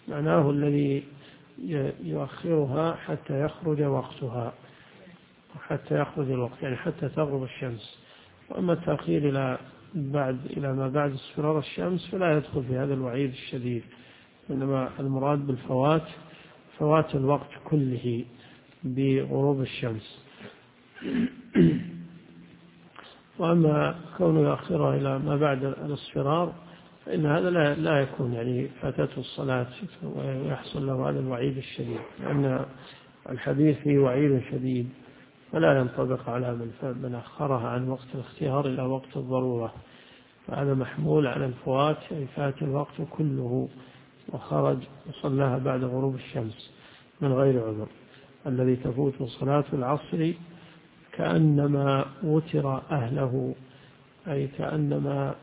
معناه الذي يؤخرها حتى يخرج وقتها، حتى يخرج الوقت، يعني حتى تغرب الشمس. وأما التأخير إلى ما بعد اصفرار الشمس فلا يدخل في هذا الوعيد الشديد، إنما المراد بالفوات فوات الوقت كله بغروب الشمس. وأما كونه يؤخرها إلى ما بعد الاصفرار فإن هذا لا يكون يعني فاتته الصلاة ويحصل له هذا الوعيد الشديد، لأن الحديث فيه وعيد شديد فلا ينطبق على من أخرها عن وقت الاختيار إلى وقت الضرورة، فهذا محمول على الفوات، يعني فات الوقت كله وخرج وصلاها بعد غروب الشمس من غير عذر. الذي تفوت صلاة العصر كأنما وتر أهله، أي كأنما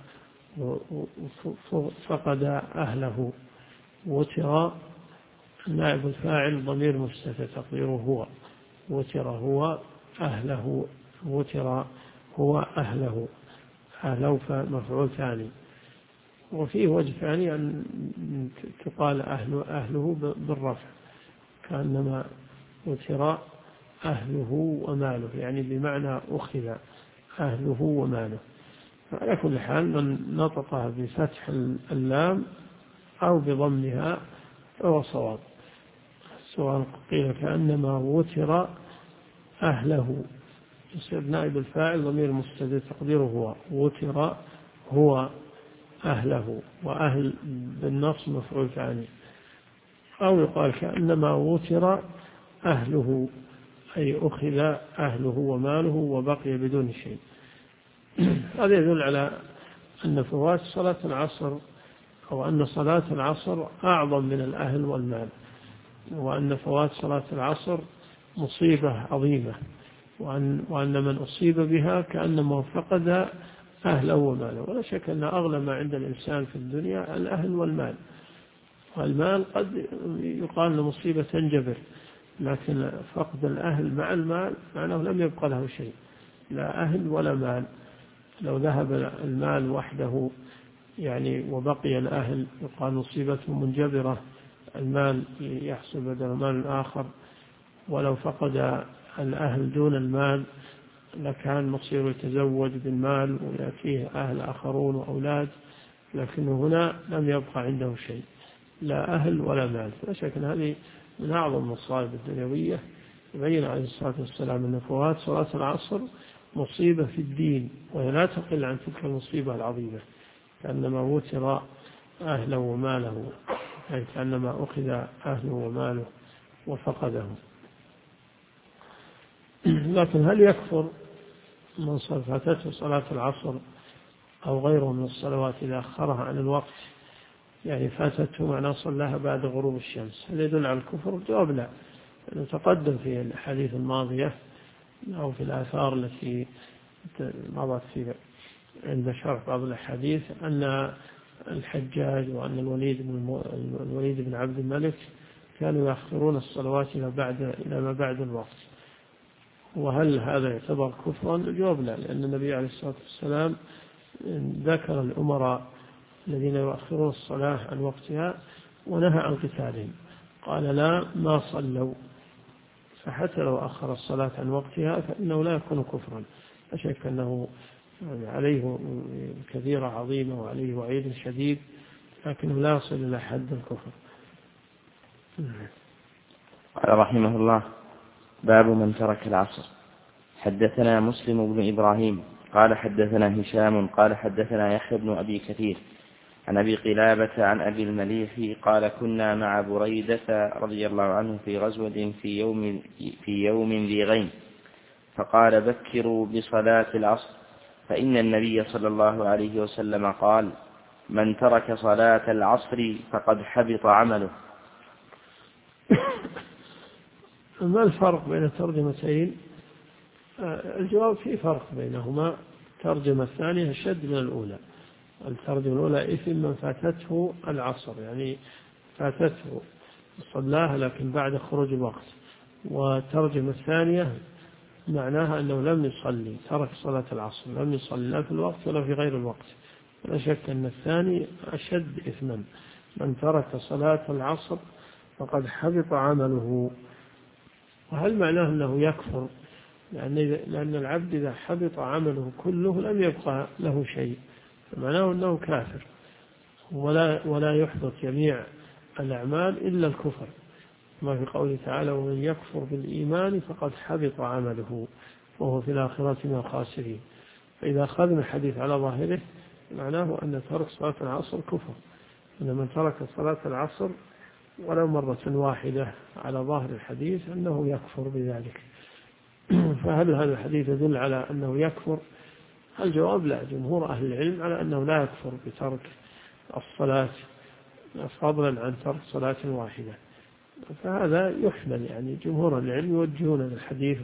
فقد أهله. وتر نائب الفاعل ضمير مستتر تقديره هو، وتر هو أهله، وتر هو أهله، أهله مفعول ثاني. وفيه وجه ثاني أن تقال أهله بالرفع، كأنما وتر أهله وماله، يعني بمعنى أخذ أهله وماله. على كل حال من نطقها بفتح اللام أو بضمها فهو صواب، سواء قيل كأنما وتر أهله يصير نائب الفاعل ضمير مستتر تقديره هو، وتر هو أهله، وأهل بالنص مفعول ثاني. أو يقال كأنما وتر أهله، أي أخذ أهله وماله وبقي بدون شيء. هذا يدل على أن فوات صلاة العصر أو أن صلاة العصر أعظم من الأهل والمال، وأن فوات صلاة العصر مصيبة عظيمة، وأن من أصيب بها كأنما فقد أهله وماله. ولا شك أن أغلى ما عند الإنسان في الدنيا الأهل والمال، والمال قد يقال له مصيبة تنجبر، لكن فقد الأهل مع المال معناه لم يبقى له شيء، لا أهل ولا مال. لو ذهب المال وحده يعني وبقي الأهل يقال مصيبته منجبرة، المال يحصل بدل مال آخر. ولو فقد الأهل دون المال لكان مصيره يتزوج بالمال ويأتيه أهل آخرون وأولاد، لكنه هنا لم يبقى عنده شيء، لا أهل ولا مال. فلا شك أن هذه من أعظم المصائب الدنيوية. يبين عليه الصلاة والسلام أن فوات صلاة العصر مصيبة في الدين، وهي لا تقل عن تلك المصيبة العظيمة، كأنما وتر أهله وماله، أي كأنما أخذ أهله وماله وفقده. لكن هل يكفر من فاتته صلاة العصر أو غيره من الصلوات إذا أخرها عن الوقت، يعني فاتته معناه صلاها بعد غروب الشمس، هل يدل على الكفر؟ الجواب لا، لأنه تقدم في الحديث الماضية أو في الآثار التي مضت في عند شرح بعض الأحاديث أن الحجاج وأن الوليد بن عبد الملك كانوا يأخرون الصلوات إلى ما بعد الوقت. وهل هذا يعتبر كفرا؟ الجواب لا، لأن النبي عليه الصلاة والسلام ذكر الأمراء الذين يؤخرون الصلاة عن وقتها ونهى عن قتالهم، قال لا ما صلوا. فحتى لو أخر الصلاة عن وقتها فإنه لا يكون كفرا، لا شك أنه عليه كبيرة عظيمة وعليه وعيد شديد، لكنه لا يصل إلى حد الكفر. قال رحمه الله: باب من ترك العصر. حدثنا مسلم بن إبراهيم قال حدثنا هشام قال حدثنا يحيى بن أبي كثير عن أبي قلابة عن أبي المليح قال كنا مع بريدة رضي الله عنه في غزوة في يوم ذي غيم، فقال بكروا بصلاة العصر، فإن النبي صلى الله عليه وسلم قال: من ترك صلاة العصر فقد حبط عمله. ما الفرق بين الترجمتين؟ الجواب في فرق بينهما. الترجمة الثانية أشد من الأولى. الترجمة الأولى إثم من فاتته العصر، يعني فاتته صلاها لكن بعد خروج الوقت. والترجمة الثانية معناها أنه لم يصلي، ترك صلاة العصر، لم يصلي لا في الوقت ولا في غير الوقت. لا شك أن الثاني أشد إثما، من ترك صلاة العصر فقد حبط عمله. وهل معناه أنه يكفر؟ لأن العبد إذا حبط عمله كله لم يبقى له شيء، فمعناه أنه كافر، ولا يحبط جميع الأعمال إلا الكفر، ما في قوله تعالى: ومن يكفر بالإيمان فقد حبط عمله وهو في الآخرة من الخاسرين. فإذا أخذنا الحديث على ظاهره معناه أن ترك صلاة العصر كفر، أن من ترك صلاة العصر ولو مرة واحدة على ظاهر الحديث أنه يكفر بذلك. فهل هذا الحديث يدل على أنه يكفر؟ الجواب لا، جمهور أهل العلم على أنه لا يكفر بترك الصلاة فضلا عن ترك صلاة واحدة. فهذا يحمل، يعني جمهور العلم يوجهون الحديث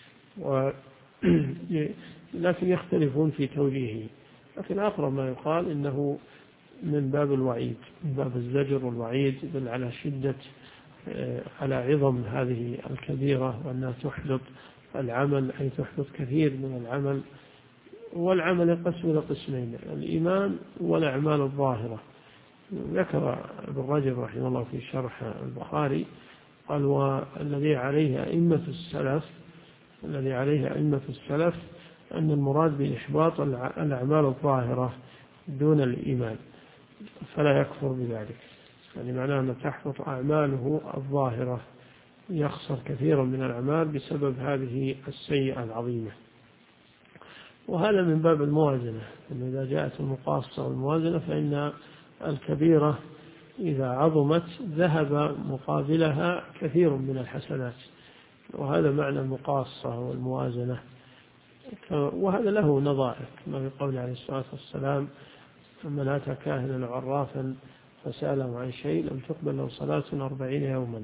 لكن يختلفون في توجيهه. لكن أقرب ما يقال إنه من باب الوعيد، من باب الزجر والوعيد، يدل على شدة، على عظم هذه الكبيرة، وأنها تحبط العمل، أي تحبط كثير من العمل. والعمل ينقسم إلى قسمين: الإيمان والأعمال الظاهرة. ذكر ابن رجب رحمه الله في شرح البخاري قال: والذي عليه أئمة السلف أن المراد بإحباط الأعمال الظاهرة دون الإيمان، فلا يكفر بذلك. يعني معناه أن تحبط أعماله الظاهرة، يخسر كثيرا من الأعمال بسبب هذه السيئة العظيمة. وهذا من باب الموازنة، أن إذا جاءت المقاصة والموازنة فإن الكبيرة إذا عظمت ذهب مقابلها كثير من الحسنات، وهذا معنى المقاصة والموازنة. وهذا له نظائر، كما في قول عليه الصلاة والسلام: من أتى كاهنا عرافا فسأله عن شيء لم تقبل له صلاة 40 يوما.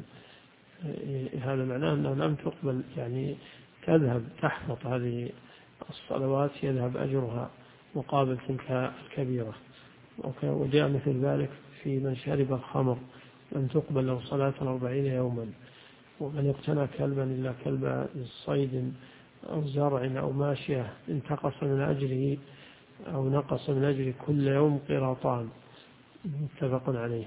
هذا معناه أنه لم تقبل، يعني تذهب تحبط هذه الصلوات، يذهب أجرها مقابل تلك الكبيرة. وجاء مثل ذلك في من شرب الخمر لم تقبل له صلاة 40 يوما. ومن اقتنى كلبا إلا كلب صيد أو زرع أو ماشية انتقص من أجره أو نقص من أجره كل يوم قراطان، متفق عليه.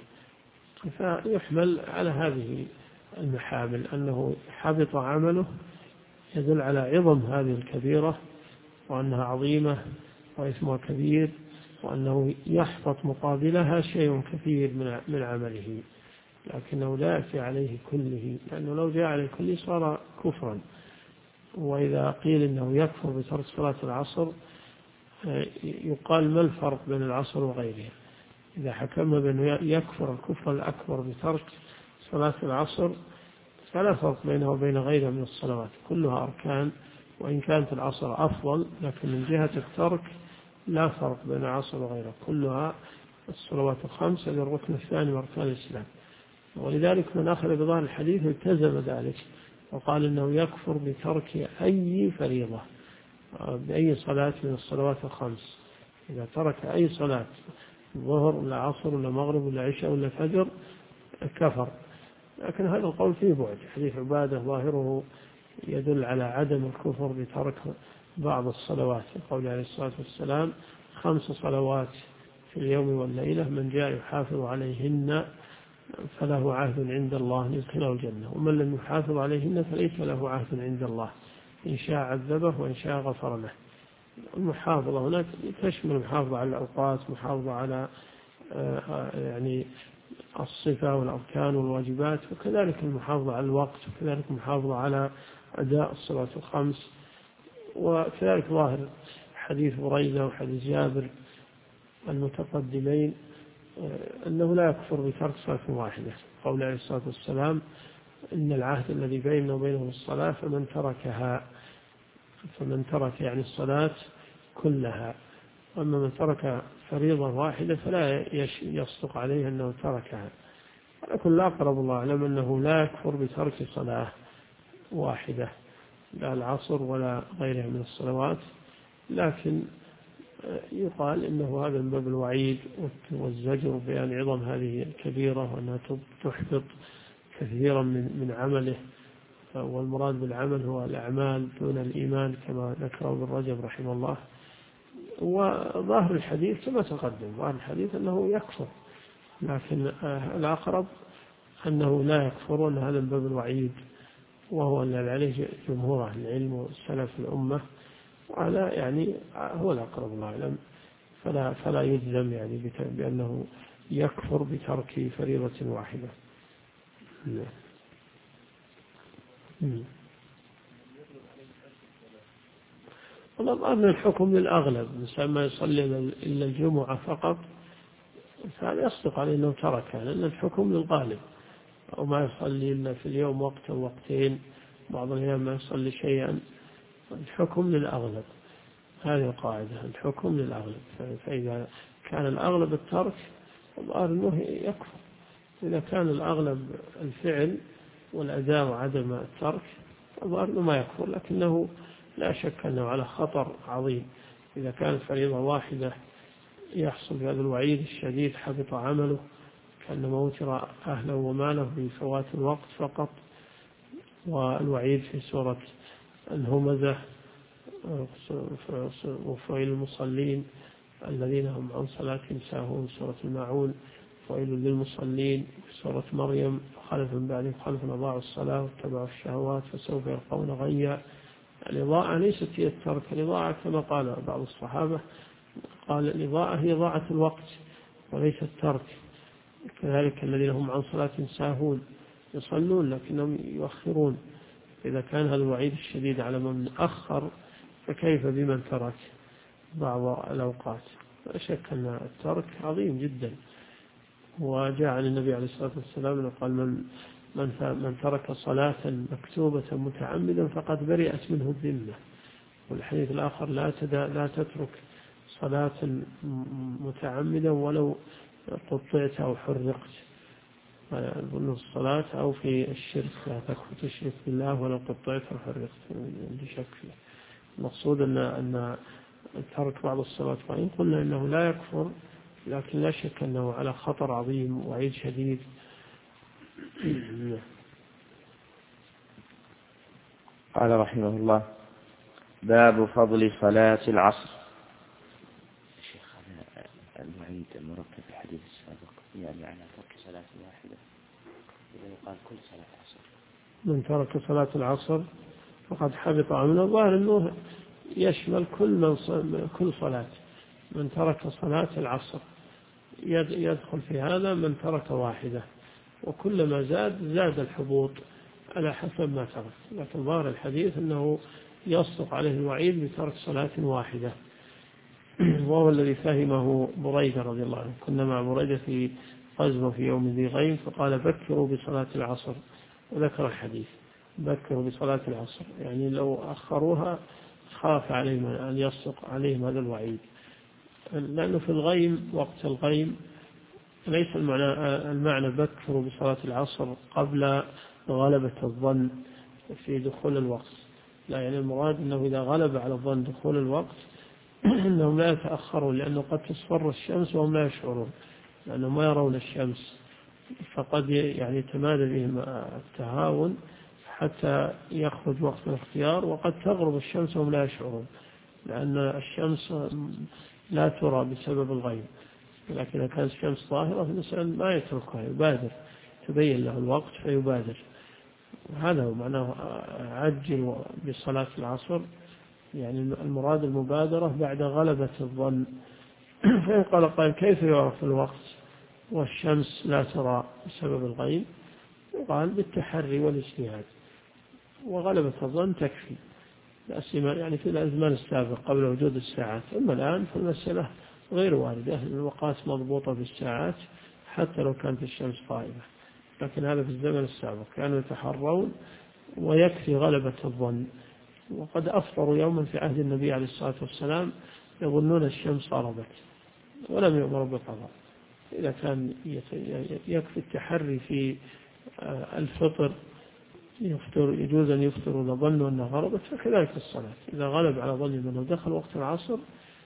فيحمل على هذه المحامل أنه حبط عمله، يدل على عظم هذه الكبيرة وأنها عظيمة وإثمها كبير، وأنه يحبط مقابلها شيء كثير من عمله، لكنه لا يأتي عليه كله، لأنه لو جاء عليه كله صار كفرا. وإذا قيل إنه يكفر بترك صلاة العصر يقال: ما الفرق بين العصر وغيرها؟ إذا حكمنا بأنه يكفر الكفر الأكبر بترك صلاة العصر فلا فرق بينه وبين غيرها من الصلوات، كلها أركان، وإن كانت العصر أفضل، لكن من جهة الترك لا فرق بين العصر وغيرها، كلها الصلوات الخمس للركن الثاني من أركان الإسلام. ولذلك من أخذ بظاهر الحديث التزم ذلك وقال إنه يكفر بترك أي فريضة بأي صلاة من الصلوات الخمس. إذا ترك أي صلاة، ظهر ولا عصر ولا مغرب ولا عشاء ولا فجر، كفر. لكن هذا القول فيه بعد، حديث عبادة ظاهره يدل على عدم الكفر بترك بعض الصلوات، قول عليه الصلاة والسلام: 5 صلوات في اليوم والليلة من جاء يحافظ عليهن فله عهد عند الله يدخله الجنة، ومن لم يحافظ عليهن فليس له عهد عند الله، إن شاء عذبه وإن شاء غفر له. المحافظة هناك تشمل المحافظة على الأوقات، محافظة على يعني الصفة والأركان والواجبات، وكذلك المحافظة على الوقت، وكذلك المحافظة على أداء الصلاة الخمس. وكذلك ظاهر حديث بريدة وحديث جابر المتقدمين أنه لا يكفر بترك صلاة واحدة، قول عليه الصلاة والسلام: إن العهد الذي بيننا وبينهم الصلاة فمن ترك يعني الصلاة كلها، أما من ترك فريضة واحدة فلا يصدق عليه أنه تركها. ولكن لا أقرب الله أعلم أنه لا يكفر بترك صلاة واحدة، لا العصر ولا غيرها من الصلوات، لكن يقال إنه هذا من باب الوعيد والزجر بيان عظم هذه الكبيرة، وأنها تحبط كثيرا من عمله. والمراد بالعمل هو الأعمال دون الإيمان، كما ذكره ابن رجب رحمه الله. وظاهر الحديث كما تقدم، ظاهر الحديث أنه يكفر، لكن الأقرب أنه لا يكفر، وأن هذا من باب الوعيد، وهو الذي عليه جمهور أهل العلم وسلف الأمة، وعلى يعني هو الأقرب الله أعلم، فلا يجزم يعني بأنه يكفر بترك فريضة واحدة. والله أن الحكم للأغلب، الإنسان ما يصلي إلا الجمعة فقط فهذا يصدق عليه أنه تركها، لأن الحكم للغالب، أو ما يصلي إلا في اليوم وقت أو وقتين، بعض الأيام ما يصلي شيئا، الحكم للأغلب، هذه القاعدة، الحكم للأغلب. فإذا كان الأغلب الترك الظاهر أنه يكفر، إذا كان الأغلب الفعل والأداء وعدم الترك الظاهر أنه ما يكفر، لكنه لا شك أنه على خطر عظيم. إذا كانت فريضة واحدة يحصل بهذا الوعيد الشديد، حبط عمله، كأنما وتر أهله وماله بفوات الوقت فقط. والوعيد في سورة الهمزة وفويل المصلين الذين هم عن صلاتهم ساهون، سورة الماعون ويل للمصلين، في سورة مريم خلف من بعدهم خلف أضاعوا الصلاة واتبعوا الشهوات فسوف يلقون غيا. الإضاعة ليست هي الترك، الإضاعة كما قال بعض الصحابة، قال الإضاعة هي ضاعة الوقت وليس الترك. كذلك الذين هم عن صلاتهم ساهون يصلون لكنهم يؤخرون. إذا كان هذا الوعيد الشديد على من أخر فكيف بمن ترك بعض الأوقات؟ لا شك أن الترك عظيم جدا. وجاء عن النبي عليه الصلاة والسلام أنه قال من ترك صلاة مكتوبة متعمدا فقد برئت منه الذمة. والحديث الآخر لا تترك صلاة متعمدا ولو قطعت أو حرقت، ظن الصلاة أو في الشرك، لا تشرك بالله ولو قطعت أو حرقت، عندي شك فيه. المقصود أن ترك بعض الصلاة، وإن قلنا أنه لا يكفر لكن لا شك أنه على خطر عظيم وعيد شديد. قال رحمه الله: باب فضل صلاة العصر. شيخ الوعيد المركب في الحديث السابق يعني على ترك صلاة واحدة، إذا يقال كل صلاة عصر، من ترك صلاة العصر فقد حبط عمله. الظاهر أنه يشمل كل صلاة. من ترك صلاة العصر يدخل في هذا من ترك واحدة، وكلما زاد الحبوط على حسب ما ترك. لكن ظاهر الحديث أنه يصدق عليه الوعيد بترك صلاة واحدة، وهو الذي فهمه بريدة رضي الله عنه. كنا مع بريدة في غزوة في يوم ذي غيم فقال بكروا بصلاة العصر، وذكر الحديث بكروا بصلاة العصر، يعني لو أخروها خاف عليهم أن يصدق عليهم هذا الوعيد، لأنه في الغيم وقت الغيم ليس المعنى بكروا بصلاة العصر قبل غلبة الظن في دخول الوقت، لا، يعني المراد أنه إذا غلب على الظن دخول الوقت أنهم لا يتأخرون، لأنه قد تصفر الشمس وهم لا يشعرون، لأنهم ما يرون الشمس، فقد يعني يتمادى بهم التهاون حتى يخرج وقت الاختيار، وقد تغرب الشمس وهم لا يشعرون، لأن الشمس لا ترى بسبب الغيب. لكن إذا كانت الشمس ظاهرة فالإنسان ما يتركها، يبادر، تبين له الوقت فيبادر. هذا هو معناه عجل بصلاة العصر، يعني المراد المبادرة بعد غلبة الظن. فإن قال قائل كيف يعرف الوقت والشمس لا ترى بسبب الغيب؟ قال بالتحري والاجتهاد، وغلبة الظن تكفي، يعني في الأزمان السابقة قبل وجود الساعات. أما الآن فالمسألة غير واردة، الوقات مضبوطة بالساعات حتى لو كانت الشمس غائبة، لكن هذا في الزمن السابق كانوا يتحرون ويكفي غلبة الظن. وقد أفطروا يوما في عهد النبي عليه الصلاة والسلام يظنون الشمس غربت ولم يؤمروا بالقضاء. إذا كان يكفي التحري في الفطر، يجوز أن يفطر إذا ظنوا أنها غربت، فكذلك الصلاة إذا غلب على ظن أنه دخل وقت العصر،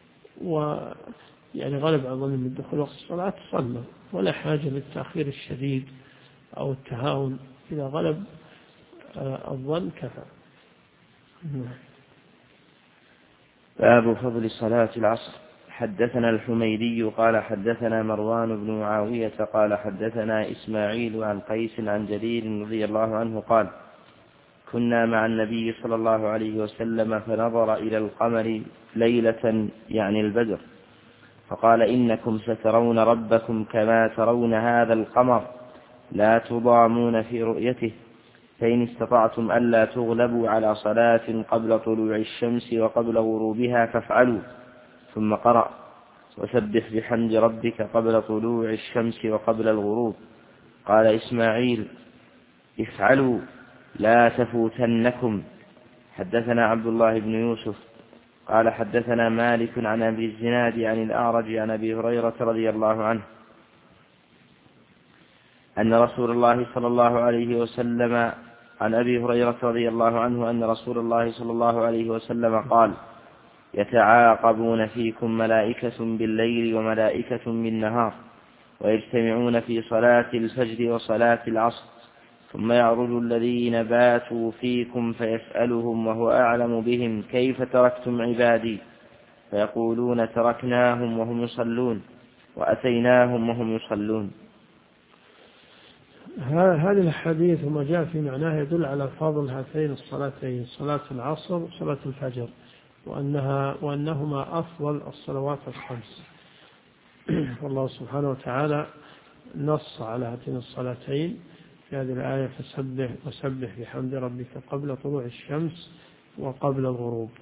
ويعني غلب على ظن من دخول وقت الصلاة صلى، ولا حاجة للتأخير الشديد أو التهاون، إذا غلب الظن كفى. باب فضل صلاة العصر. حدثنا الحميدي قال حدثنا مروان بن معاوية قال حدثنا إسماعيل عن قيس عن جرير رضي الله عنه قال كنا مع النبي صلى الله عليه وسلم فنظر إلى القمر ليلة يعني البدر فقال إنكم سترون ربكم كما ترون هذا القمر لا تضامون في رؤيته فإن استطعتم ألا تغلبوا على صلاة قبل طلوع الشمس وقبل غروبها فافعلوا ثم قرأ وسبح بحمد ربك قبل طلوع الشمس وقبل الغروب. قال إسماعيل افعلوا لا تفوتنكم. حدثنا عبد الله بن يوسف قال حدثنا مالك عن أبي الزناد عن الأعرج عن أبي هريرة رضي الله عنه أن رسول الله صلى الله عليه وسلم عن أبي هريرة رضي الله عنه أن رسول الله صلى الله عليه وسلم قال يتعاقبون فيكم ملائكة بالليل وملائكة بالنهار ويجتمعون في صلاة الفجر وصلاة العصر ثم يعرج الذين باتوا فيكم فيسألهم وهو أعلم بهم كيف تركتم عبادي فيقولون تركناهم وهم يصلون وأتيناهم وهم يصلون. هذه الحديث وما جاء في معناه يدل على فضل هاتين الصلاتين صلاة العصر وصلاة الفجر وأنهما أفضل الصلوات الخمس. والله سبحانه وتعالى نص على هاتين الصلاتين في هذه الآية فسبح بحمد ربك قبل طلوع الشمس وقبل الغروب.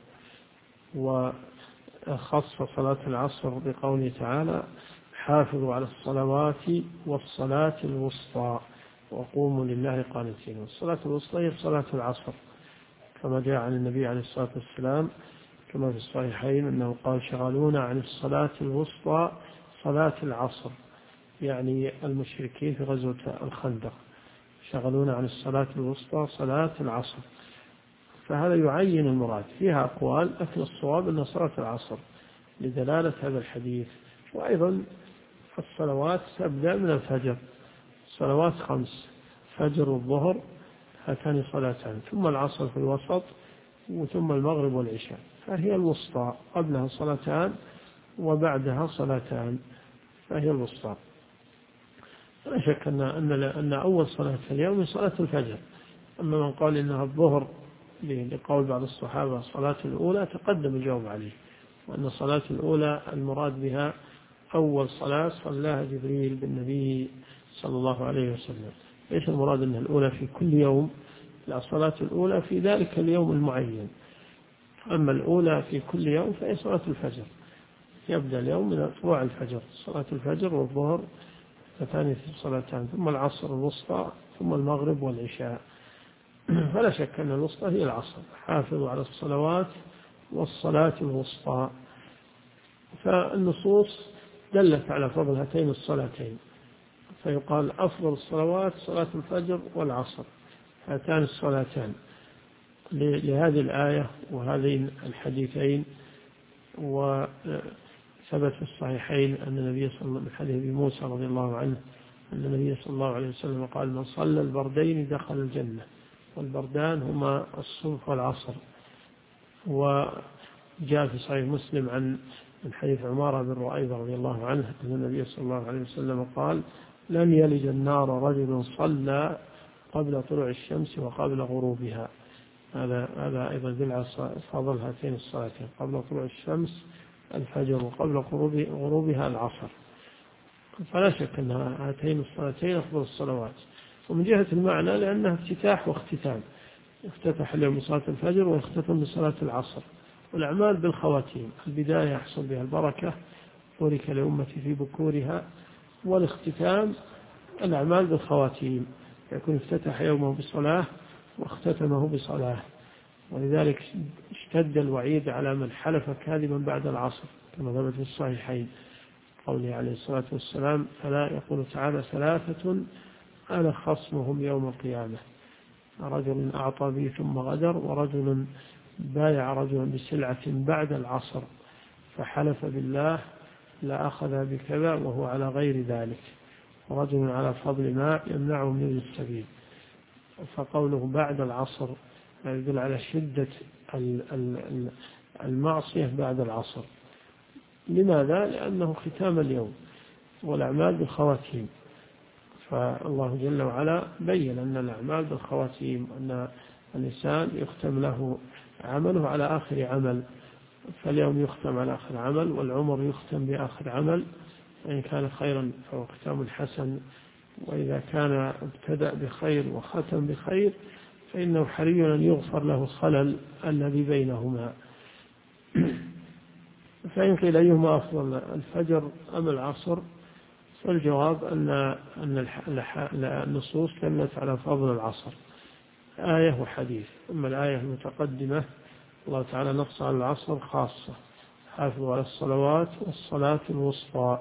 وخص صلاة العصر بقوله تعالى حافظوا على الصلوات والصلاة الوسطى وقوموا لله قانتين. والصلاة الوسطى هي صلاة العصر كما جاء عن النبي عليه الصلاة والسلام كما في الصحيحين أنه قال شغلونا عن الصلاة الوسطى صلاة العصر، يعني المشركين في غزوة الخندق شغلونا عن الصلاة الوسطى صلاة العصر. فهذا يعين المراد فيها أقوال لكن الصواب أن صلاة العصر لدلالة هذا الحديث. وأيضا الصلوات تبدأ من الفجر، صلوات 5 فجر والظهر هاتان صلاتان ثم العصر في الوسط وثم المغرب والعشاء فهي الوسطى قبلها صلاتان وبعدها صلاتان فهي الوسطى. لا شك أن أول صلاة في اليوم صلاة الفجر. أما من قال إنها الظهر لقول بعض الصحابة صلاة الأولى تقدم الجواب عليه وأن الصلاة الأولى المراد بها أول صلاة صلاها جبريل بالنبي صلى الله عليه وسلم. ليس المراد أنها الأولى في كل يوم، لا الصلاة الأولى في ذلك اليوم المعين. أما الأولى في كل يوم فهي صلاة الفجر، يبدأ اليوم من طلوع الفجر صلاة الفجر والظهر فتاني في صلاتان ثم العصر الوسطى ثم المغرب والعشاء. فلا شك أن الوسطى هي العصر. حافظوا على الصلوات والصلاة الوسطى. فالنصوص دلت على فضل هاتين الصلاتين فيقال أفضل الصلوات صلاة الفجر والعصر هاتان الصلاتان لهذه الآية وهذين الحديثين. وثبت في الصحيحين أن النبي صلى الله عليه وسلم حديث أبي موسى رضي الله عنه أن النبي صلى الله عليه وسلم قال من صلى البردين دخل الجنة. والبردان هما الصبح والعصر. وجاء في صحيح مسلم عن من حديث عمارة بن رؤيبة رضي الله عنه أن النبي صلى الله عليه وسلم قال لن يلج النار رجل صلى قبل طلوع الشمس وقبل غروبها. هذا أيضا يدل على فضل هاتين الصلاتين قبل طلوع الشمس الفجر وقبل غروبها العصر. فلا شك أن هاتين الصلاتين أفضل الصلوات. ومن جهة المعنى لأنها افتتاح واختتام، افتتح اليوم بصلاة الفجر واختتم بصلاة العصر. والأعمال بالخواتيم، البداية يحصل بها البركة بورك لأمتي في بكورها، والاختتام الأعمال بالخواتيم يكون افتتح يومه بصلاة واختتمه بصلاة. ولذلك اشتد الوعيد على من حلف كاذبا بعد العصر كما ثبت في الصحيحين قوله عليه الصلاة والسلام فلا يقول تعالى 3 أنا خصمهم يوم القيامة رجل أعطى بي ثم غدر ورجل بايع رجلا بسلعة بعد العصر فحلف بالله لا أخذ بكذا وهو على غير ذلك ورجل على فضل ماء يمنعه من السبيل. فقوله بعد العصر يدل على شدة المعصية بعد العصر. لماذا؟ لأنه ختام اليوم والأعمال بالخواتيم، فالله جل وعلا بين أن الأعمال بالخواتيم، أن الإنسان يختم له عمله على آخر عمل، فاليوم يختم على آخر عمل، والعمر يختم بآخر عمل، وإن كان خيرا فهو ختام حسن، وإذا كان ابتدأ بخير وختم بخير فإنه حري أن يغفر له الخلل الذي بينهما. فإن قيل أيهما أفضل، الفجر أم العصر؟ فالجواب أن النصوص دلت على فضل العصر، آية وحديث. أما الآية المتقدمة الله تعالى نص على العصر خاصة: حافظوا على الصلوات والصلاة الوسطى.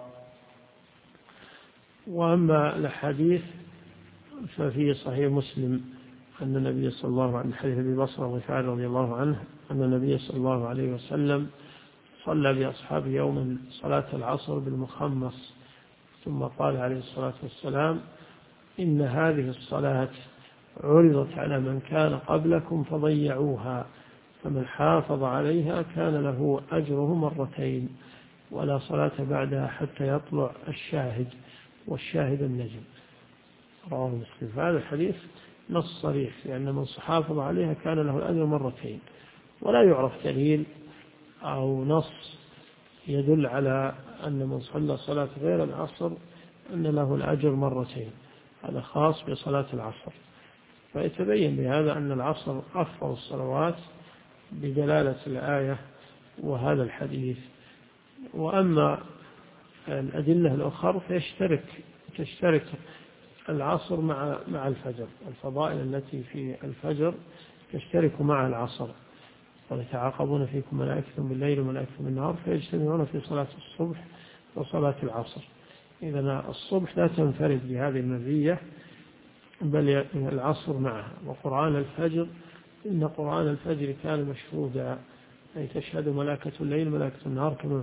وأما الحديث ففي صحيح مسلم أن النبي صلى الله عليه وسلم، حديث أبي بصرة الغفاري رضي الله عنه، أن النبي صلى الله عليه وسلم صلى بأصحابه يوما صلاة العصر بالمخمص، ثم قال عليه الصلاة والسلام: إن هذه الصلاة عرضت على من كان قبلكم فضيعوها، فمن حافظ عليها كان له أجره مرتين، ولا صلاة بعدها حتى يطلع الشاهد، والشاهد النجم. رواه مسلم. فهذا الحديث نص صريح، لأن من حافظ عليها كان له الأجر مرتين، ولا يعرف دليل أو نص يدل على أن من صلى صلاة غير العصر أن له الأجر مرتين، هذا خاص بصلاة العصر. فيتبين بهذا أن العصر أفضل الصلوات بدلالة الآية وهذا الحديث. وأما الأدلة الأخرى تشترك العصر مع الفجر، الفضائل التي في الفجر تشترك مع العصر، ويتعاقبون فيكم ملائكة بالليل وملائكة بالنهار فيجتمعون في صلاة الصبح وصلاة العصر. إذن الصبح لا تنفرد بهذه المزية، بل العصر معها. وقرآن الفجر، إن قرآن الفجر كان مشهودا، أي تشهد ملائكة الليل ملائكة النهار، كما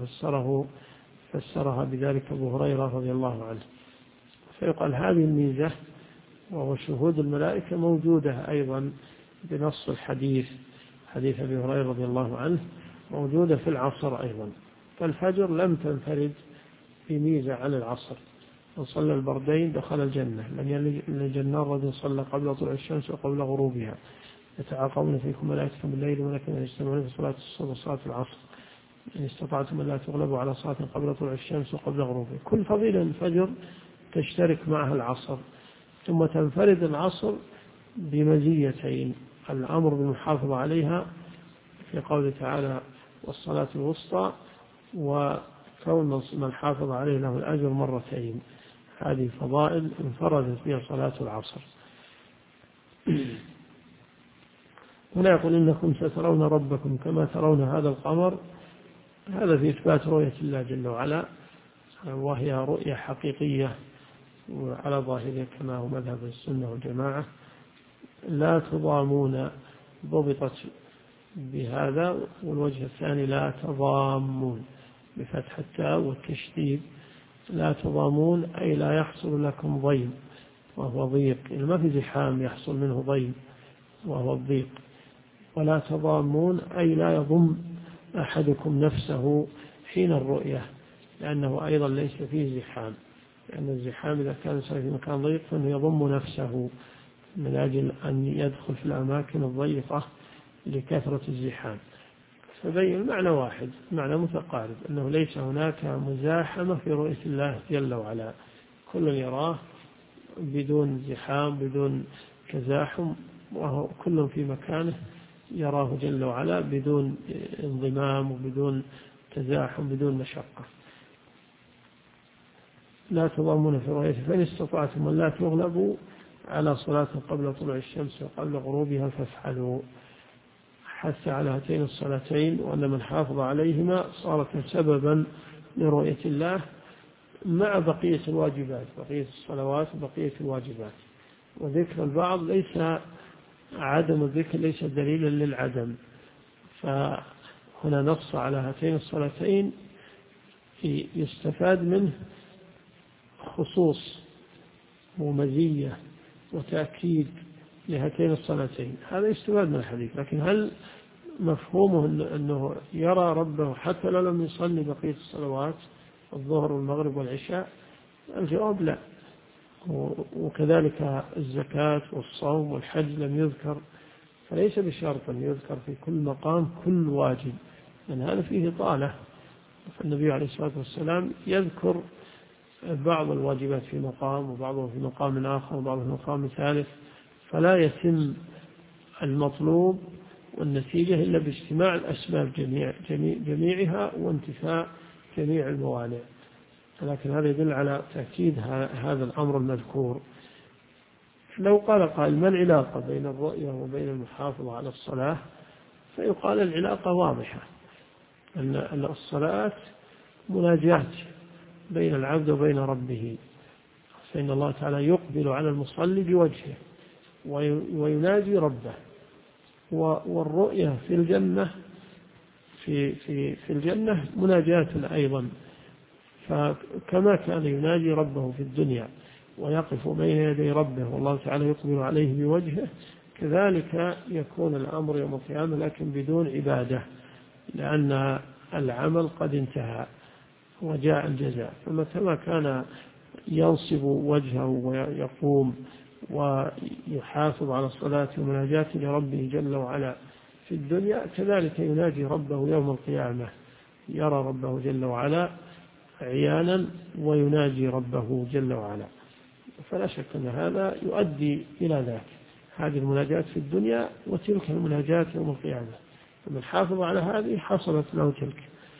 فسرها بذلك أبو هريرة رضي الله عنه. فيقال هذه الميزة وهو شهود الملائكة موجودة أيضا بنص الحديث، حديث أبي هريرة رضي الله عنه، موجودة في العصر أيضا. فالفجر لم تنفرد بميزة عن العصر. من صلى البردين دخل الجنة، لم يلج النار رجل صلى قبل طلوع الشمس وقبل غروبها. يتعاقبون فيكم ملائكة بالليل وملائكة يجتمعون في صلاة الصبح وصلاة العصر، إن استطعتم أن لا تغلبوا على صلاة قبل طلوع الشمس وقبل غروبها. كل فضيلة الفجر تشترك معها العصر. ثم تنفرد العصر بمزيتين: الأمر بالمحافظة عليها في قوله تعالى والصلاة الوسطى، وكون من حافظ عليه له الأجر مرتين. هذه فضائل انفردت بها صلاة العصر. هنا يقول إنكم سترون ربكم كما ترون هذا القمر، هذا في إثبات رؤية الله جل وعلا، وهي رؤية حقيقية وعلى ظاهره كما هو مذهب السنة والجماعة، لا تضامون، ضبطت بهذا. والوجه الثاني لا تضامون بفتح التاء والتشديد، لا تضامون أي لا يحصل لكم ضيم وهو ضيق، يعني ما في زحام يحصل منه ضيم وهو الضيق. ولا تضامون أي لا يضم أحدكم نفسه حين الرؤية، لأنه أيضا ليس فيه زحام، لأن الزحام إذا كان في مكان ضيق فإنه يضم نفسه من أجل أن يدخل في الأماكن الضيقة لكثرة الزحام. فبين المعنى واحد، معنى متقارب، أنه ليس هناك مزاحمة في رؤية الله جل وعلا، كل يراه بدون زحام بدون تزاحم، وهو كل في مكانه يراه جل وعلا بدون انضمام وبدون تزاحم بدون مشقة. لا تضامون في رؤيته، فإن استطعتم أن لا تغلبوا على صلاة قبل طلوع الشمس وقبل غروبها فافعلوا. حث على هاتين الصلاتين، وأن من حافظ عليهما صارت سببا لرؤية الله مع بقية الواجبات، بقية الصلوات وبقية الواجبات. وذكر البعض ليس، عدم الذكر ليس دليلا للعدم، فهنا نص على هاتين الصلاتين يستفاد منه خصوص ومزية وتأكيد لهاتين الصلاتين، هذا يستفاد من الحديث. لكن هل مفهومه أنه يرى ربه حتى لو لم يصلي بقية الصلوات الظهر والمغرب والعشاء؟ الجواب لا. وكذلك الزكاة والصوم والحج لم يذكر، فليس بشرط أن يذكر في كل مقام كل واجب، لأن هذا فيه طالة. فالنبي عليه الصلاة والسلام يذكر بعض الواجبات في مقام، وبعضه في مقام آخر، وبعضه في مقام ثالث، فلا يتم المطلوب والنتيجة إلا باجتماع الأسباب جميعها وانتفاء جميع الموانع. لكن هذا يدل على تأكيد هذا الأمر المذكور. لو قال قائل ما العلاقة بين الرؤية وبين المحافظة على الصلاة؟ فيقال العلاقة واضحة، أن الصلاة مناجاة بين العبد وبين ربه، فإن الله تعالى يقبل على المصلي بوجهه ويناجي ربه. والرؤية في الجنة في الجنة مناجاة أيضا، فكما كان يناجي ربه في الدنيا ويقف بين يدي ربه والله تعالى يقبل عليه بوجهه، كذلك يكون الأمر يوم القيامة لكن بدون عبادة، لأن العمل قد انتهى وجاء الجزاء. فمتى كان ينصب وجهه ويقوم ويحافظ على الصلاة ومناجاة لربه جل وعلا في الدنيا، كذلك يناجي ربه يوم القيامة، يرى ربه جل وعلا عيانا ويناجي ربه جل وعلا. فلا شك أن هذا يؤدي إلى ذلك، هذه المناجاة في الدنيا وتلك المناجاة يوم القيامة، فمن حافظ على هذه حصلت له تلك.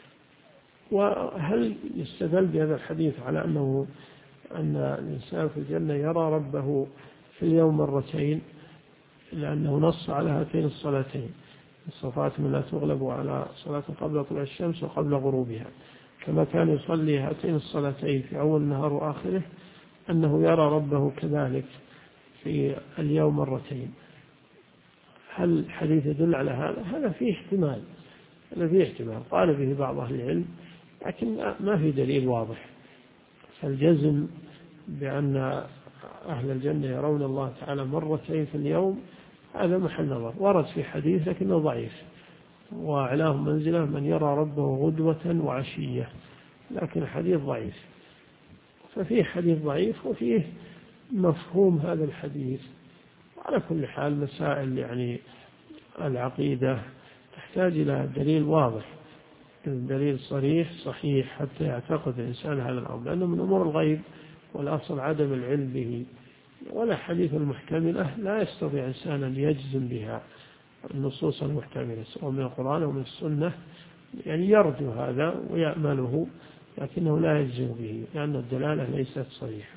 وهل يستدل بهذا الحديث على أن الإنسان في الجنة يرى ربه في اليوم مرتين؟ لأنه نص على هاتين الصلاتين: الصفات من لا تغلب على صلاة قبل طلوع الشمس وقبل غروبها، كما كان يصلي هاتين الصلاتين في أول النهار وآخره، أنه يرى ربه كذلك في اليوم مرتين. هل الحديث يدل على هذا؟ هذا فيه احتمال، قال به بعض أهل العلم، لكن ما في دليل واضح. فالجزم بأن أهل الجنة يرون الله تعالى مرتين في اليوم هذا محل نظر، ورد في حديث لكنه ضعيف: وأعلاهم منزلة من يرى ربه غدوة وعشية، لكن حديث ضعيف. ففيه حديث ضعيف وفيه مفهوم هذا الحديث. على كل حال مسائل يعني العقيدة تحتاج إلى دليل واضح، دليل صريح صحيح حتى يعتقد الإنسان هذا الأمر، لأنه من أمور الغيب والأصل عدم العلم به. ولا حديث المحتملة لا يستطيع إنسان أن يجزم بها النصوص المحتملة سواء من القرآن أو من السنة، يعني يرجو هذا ويأمله لكنه لا يجزم به لأن الدلالة ليست صريحة.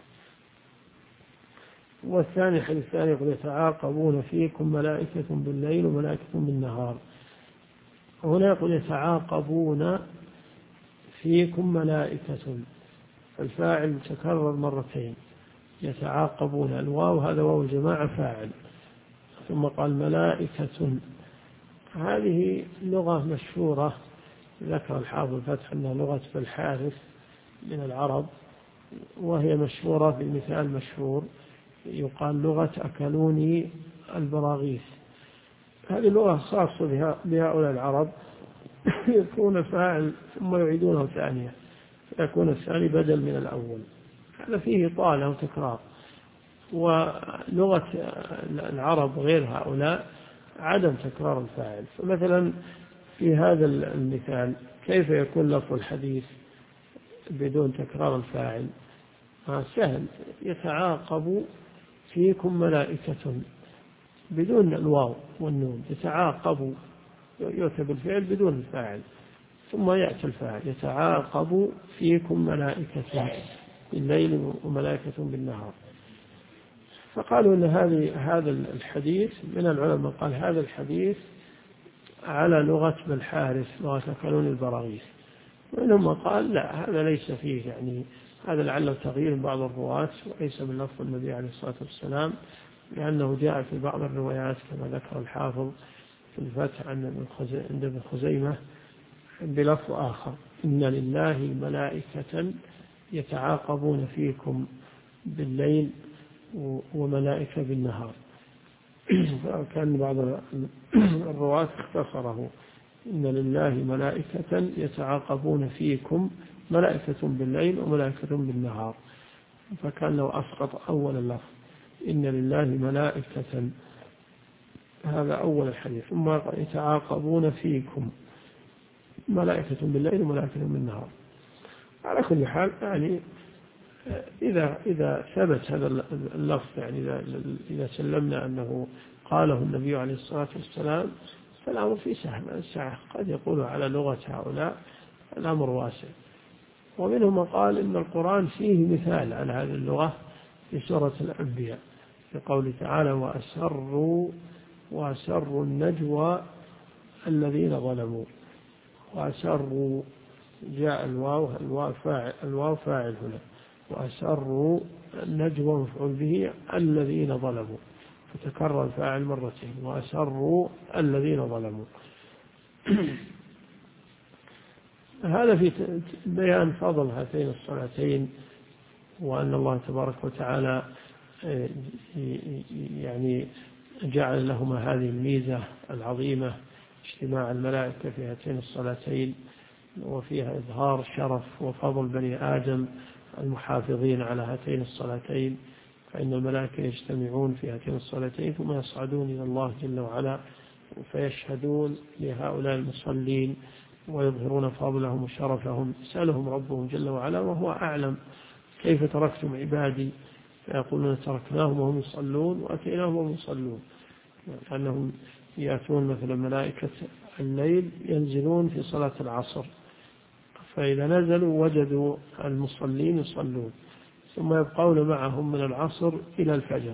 والثاني حديث الثاني: يقول يتعاقبون فيكم ملائكة بالليل وملائكة بالنهار. هنا يقول يتعاقبون فيكم ملائكة، الفاعل تكرر مرتين، يتعاقبون، الواو هذا واو الجماعة فاعل، ثم قال ملائكة. هذه لغة مشهورة ذكر الحافظ الفتح أنها لغة الحارث من العرب، وهي مشهورة بمثال مشهور يقال لغة أكلوني البراغيث. هذه لغة خاصة بهؤلاء العرب، يكون فاعل ثم يعيدونه ثانية فيكون الثاني بدل من الأول، هذا فيه طالة وتكرار. ولغة العرب غير هؤلاء عدم تكرار الفاعل. فمثلا في هذا المثال كيف يكون لفظ الحديث بدون تكرار الفاعل؟ سهل: يتعاقب فيكم ملائكة بدون الواو والنون، يتعاقب يؤتى بالفعل بدون الفاعل ثم يأتي الفاعل: يتعاقب فيكم ملائكة بالليل وملائكة بالنهار. فقالوا أن هذا الحديث من العلماء قال هذا الحديث على لغة بالحارث، لغة أكلون البراغيث، وإنما قال لا، هذا ليس فيه، يعني هذا لعله تغيير بعض الرواة وليس من لفظ النبي عليه الصلاة والسلام، لأنه جاء في بعض الروايات كما ذكر الحافظ في الفتح عند ابن خزيمة بلفظ آخر: إن لله ملائكة يتعاقبون فيكم بالليل وملائكة بالنهار. كان بعض الرواة اختصره: إن لله ملائكة يتعاقبون فيكم، ملائكة بالليل وملائكة بالنهار، فكان لو أسقط أول اللفظ إن لله ملائكة، هذا أول الحديث، ثم يتعاقبون فيكم، ملائكة بالليل وملائكة بالنهار. على كل حال يعني إذا ثبت هذا اللفظ، يعني إذا سلمنا أنه قاله النبي عليه الصلاة والسلام، فالأمر فيه سعة، قد يقول على لغة هؤلاء، الأمر واسع. ومنهم من قال إن القرآن فيه مثال على هذه اللغة في سورة الأنبياء، في قوله تعالى: وأسروا النجوى الذين ظلموا. وأسروا جاء الواو فاعل هنا، وأسروا النجوى مفعول به الذين ظلموا، فتكرر الفاعل مرتين، وأسروا الذين ظلموا. هذا في بيان فضل هاتين الصلاتين، وأن الله تبارك وتعالى يعني جعل لهما هذه الميزة العظيمة، اجتماع الملائكة في هاتين الصلاتين، وفيها إظهار شرف وفضل بني آدم المحافظين على هاتين الصلاتين، فإن الملائكة يجتمعون في هاتين الصلاتين ثم يصعدون إلى الله جل وعلا فيشهدون لهؤلاء المصلين ويظهرون فضلهم وشرفهم، يسألهم ربهم جل وعلا وهو أعلم: كيف تركتم عبادي؟ فيقولون: تركناهم وهم يصلون وأتيناهم وهم يصلون. لأنهم يأتون مثلا ملائكة الليل ينزلون في صلاة العصر، فإذا نزلوا وجدوا المصلين يصلون، ثم يبقون معهم من العصر إلى الفجر،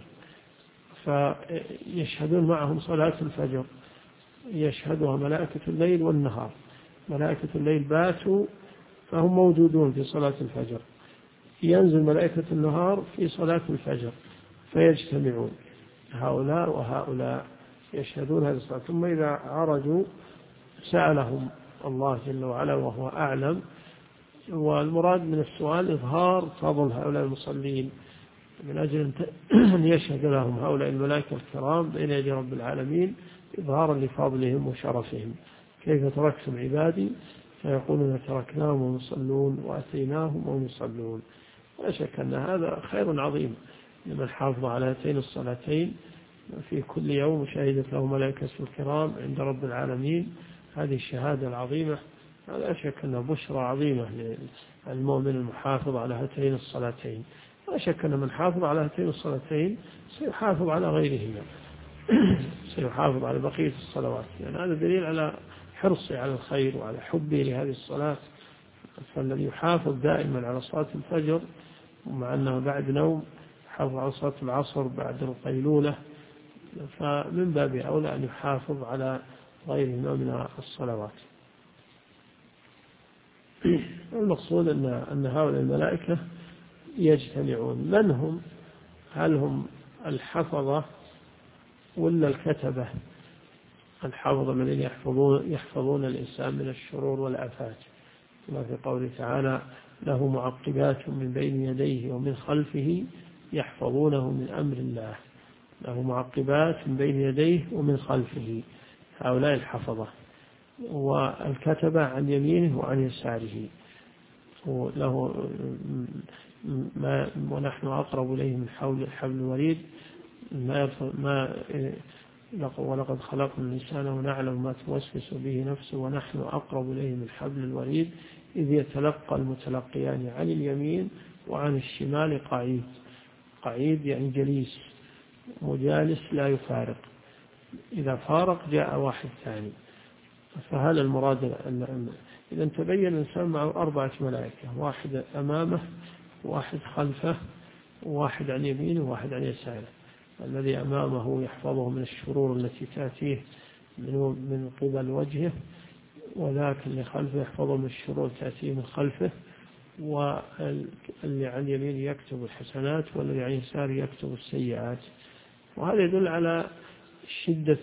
فيشهدون معهم صلاة الفجر، يشهدها ملائكة الليل والنهار. ملائكة الليل باتوا فهم موجودون في صلاة الفجر، ينزل ملائكة النهار في صلاة الفجر فيجتمعون هؤلاء وهؤلاء يشهدون هذه الصلاة، ثم إذا عرجوا سألهم الله جل وعلا وهو أعلم. والمراد من السؤال إظهار فضل هؤلاء المصلين، من أجل أن يشهد لهم هؤلاء الملائكة الكرام بين يدي رب العالمين إظهارا لفضلهم وشرفهم: كيف تركتم عبادي؟ فيقولون: تركناهم وهم يصلون وأتيناهم وهم يصلون. لا شك أن هذا خير عظيم لمن حافظ على هاتين الصلاتين في كل يوم، شهدت له ملائكة الكرام عند رب العالمين هذه الشهادة العظيمة. لا شك أنها بشرى عظيمة للمؤمن المحافظ على هاتين الصلاتين. لا شك أن من حافظ على هاتين الصلاتين سيحافظ على غيرهما، سيحافظ على بقية الصلوات، يعني هذا دليل على حرصه على الخير وعلى حبه لهذه الصلاة. فالذي يحافظ دائما على صلاة الفجر ومع أنه بعد نوم، يحافظ على صلاة العصر بعد القيلولة، فمن باب أولى أن يحافظ على غيرهما من الصلوات. المقصود أن هؤلاء الملائكة يجتمعون. من هم؟ هل هم الحفظة ولا الكتبة؟ الحفظة الذين يحفظون الإنسان من الشرور والآفات، كما في قوله تعالى: له معقبات من بين يديه ومن خلفه يحفظونه من أمر الله. له معقبات من بين يديه ومن خلفه، هؤلاء الحفظة. والكتبة عن يمينه وعن يساره، له ونحن أقرب إليه من حبل الوريد، ولقد خلقنا الإنسان ونعلم ما توسوس به نفسه ونحن أقرب إليه من حبل الوريد إذ يتلقى المتلقيان عن اليمين وعن الشمال قعيد. قعيد يعني جليس، مجالس لا يفارق، إذا فارق جاء واحد ثاني. فهذا المراد. إذا تبين الإنسان معه 4 ملائكة: واحد أمامه، واحد خلفه، واحد عن يمينه، وواحد عن يساره. الذي أمامه يحفظه من الشرور التي تأتيه من قبل وجهه، وذاك اللي خلفه يحفظه من الشرور تأتيه من خلفه، واللي عن يمينه يكتب الحسنات، والذي عن يساره يكتب السيئات. وهذا يدل على شدة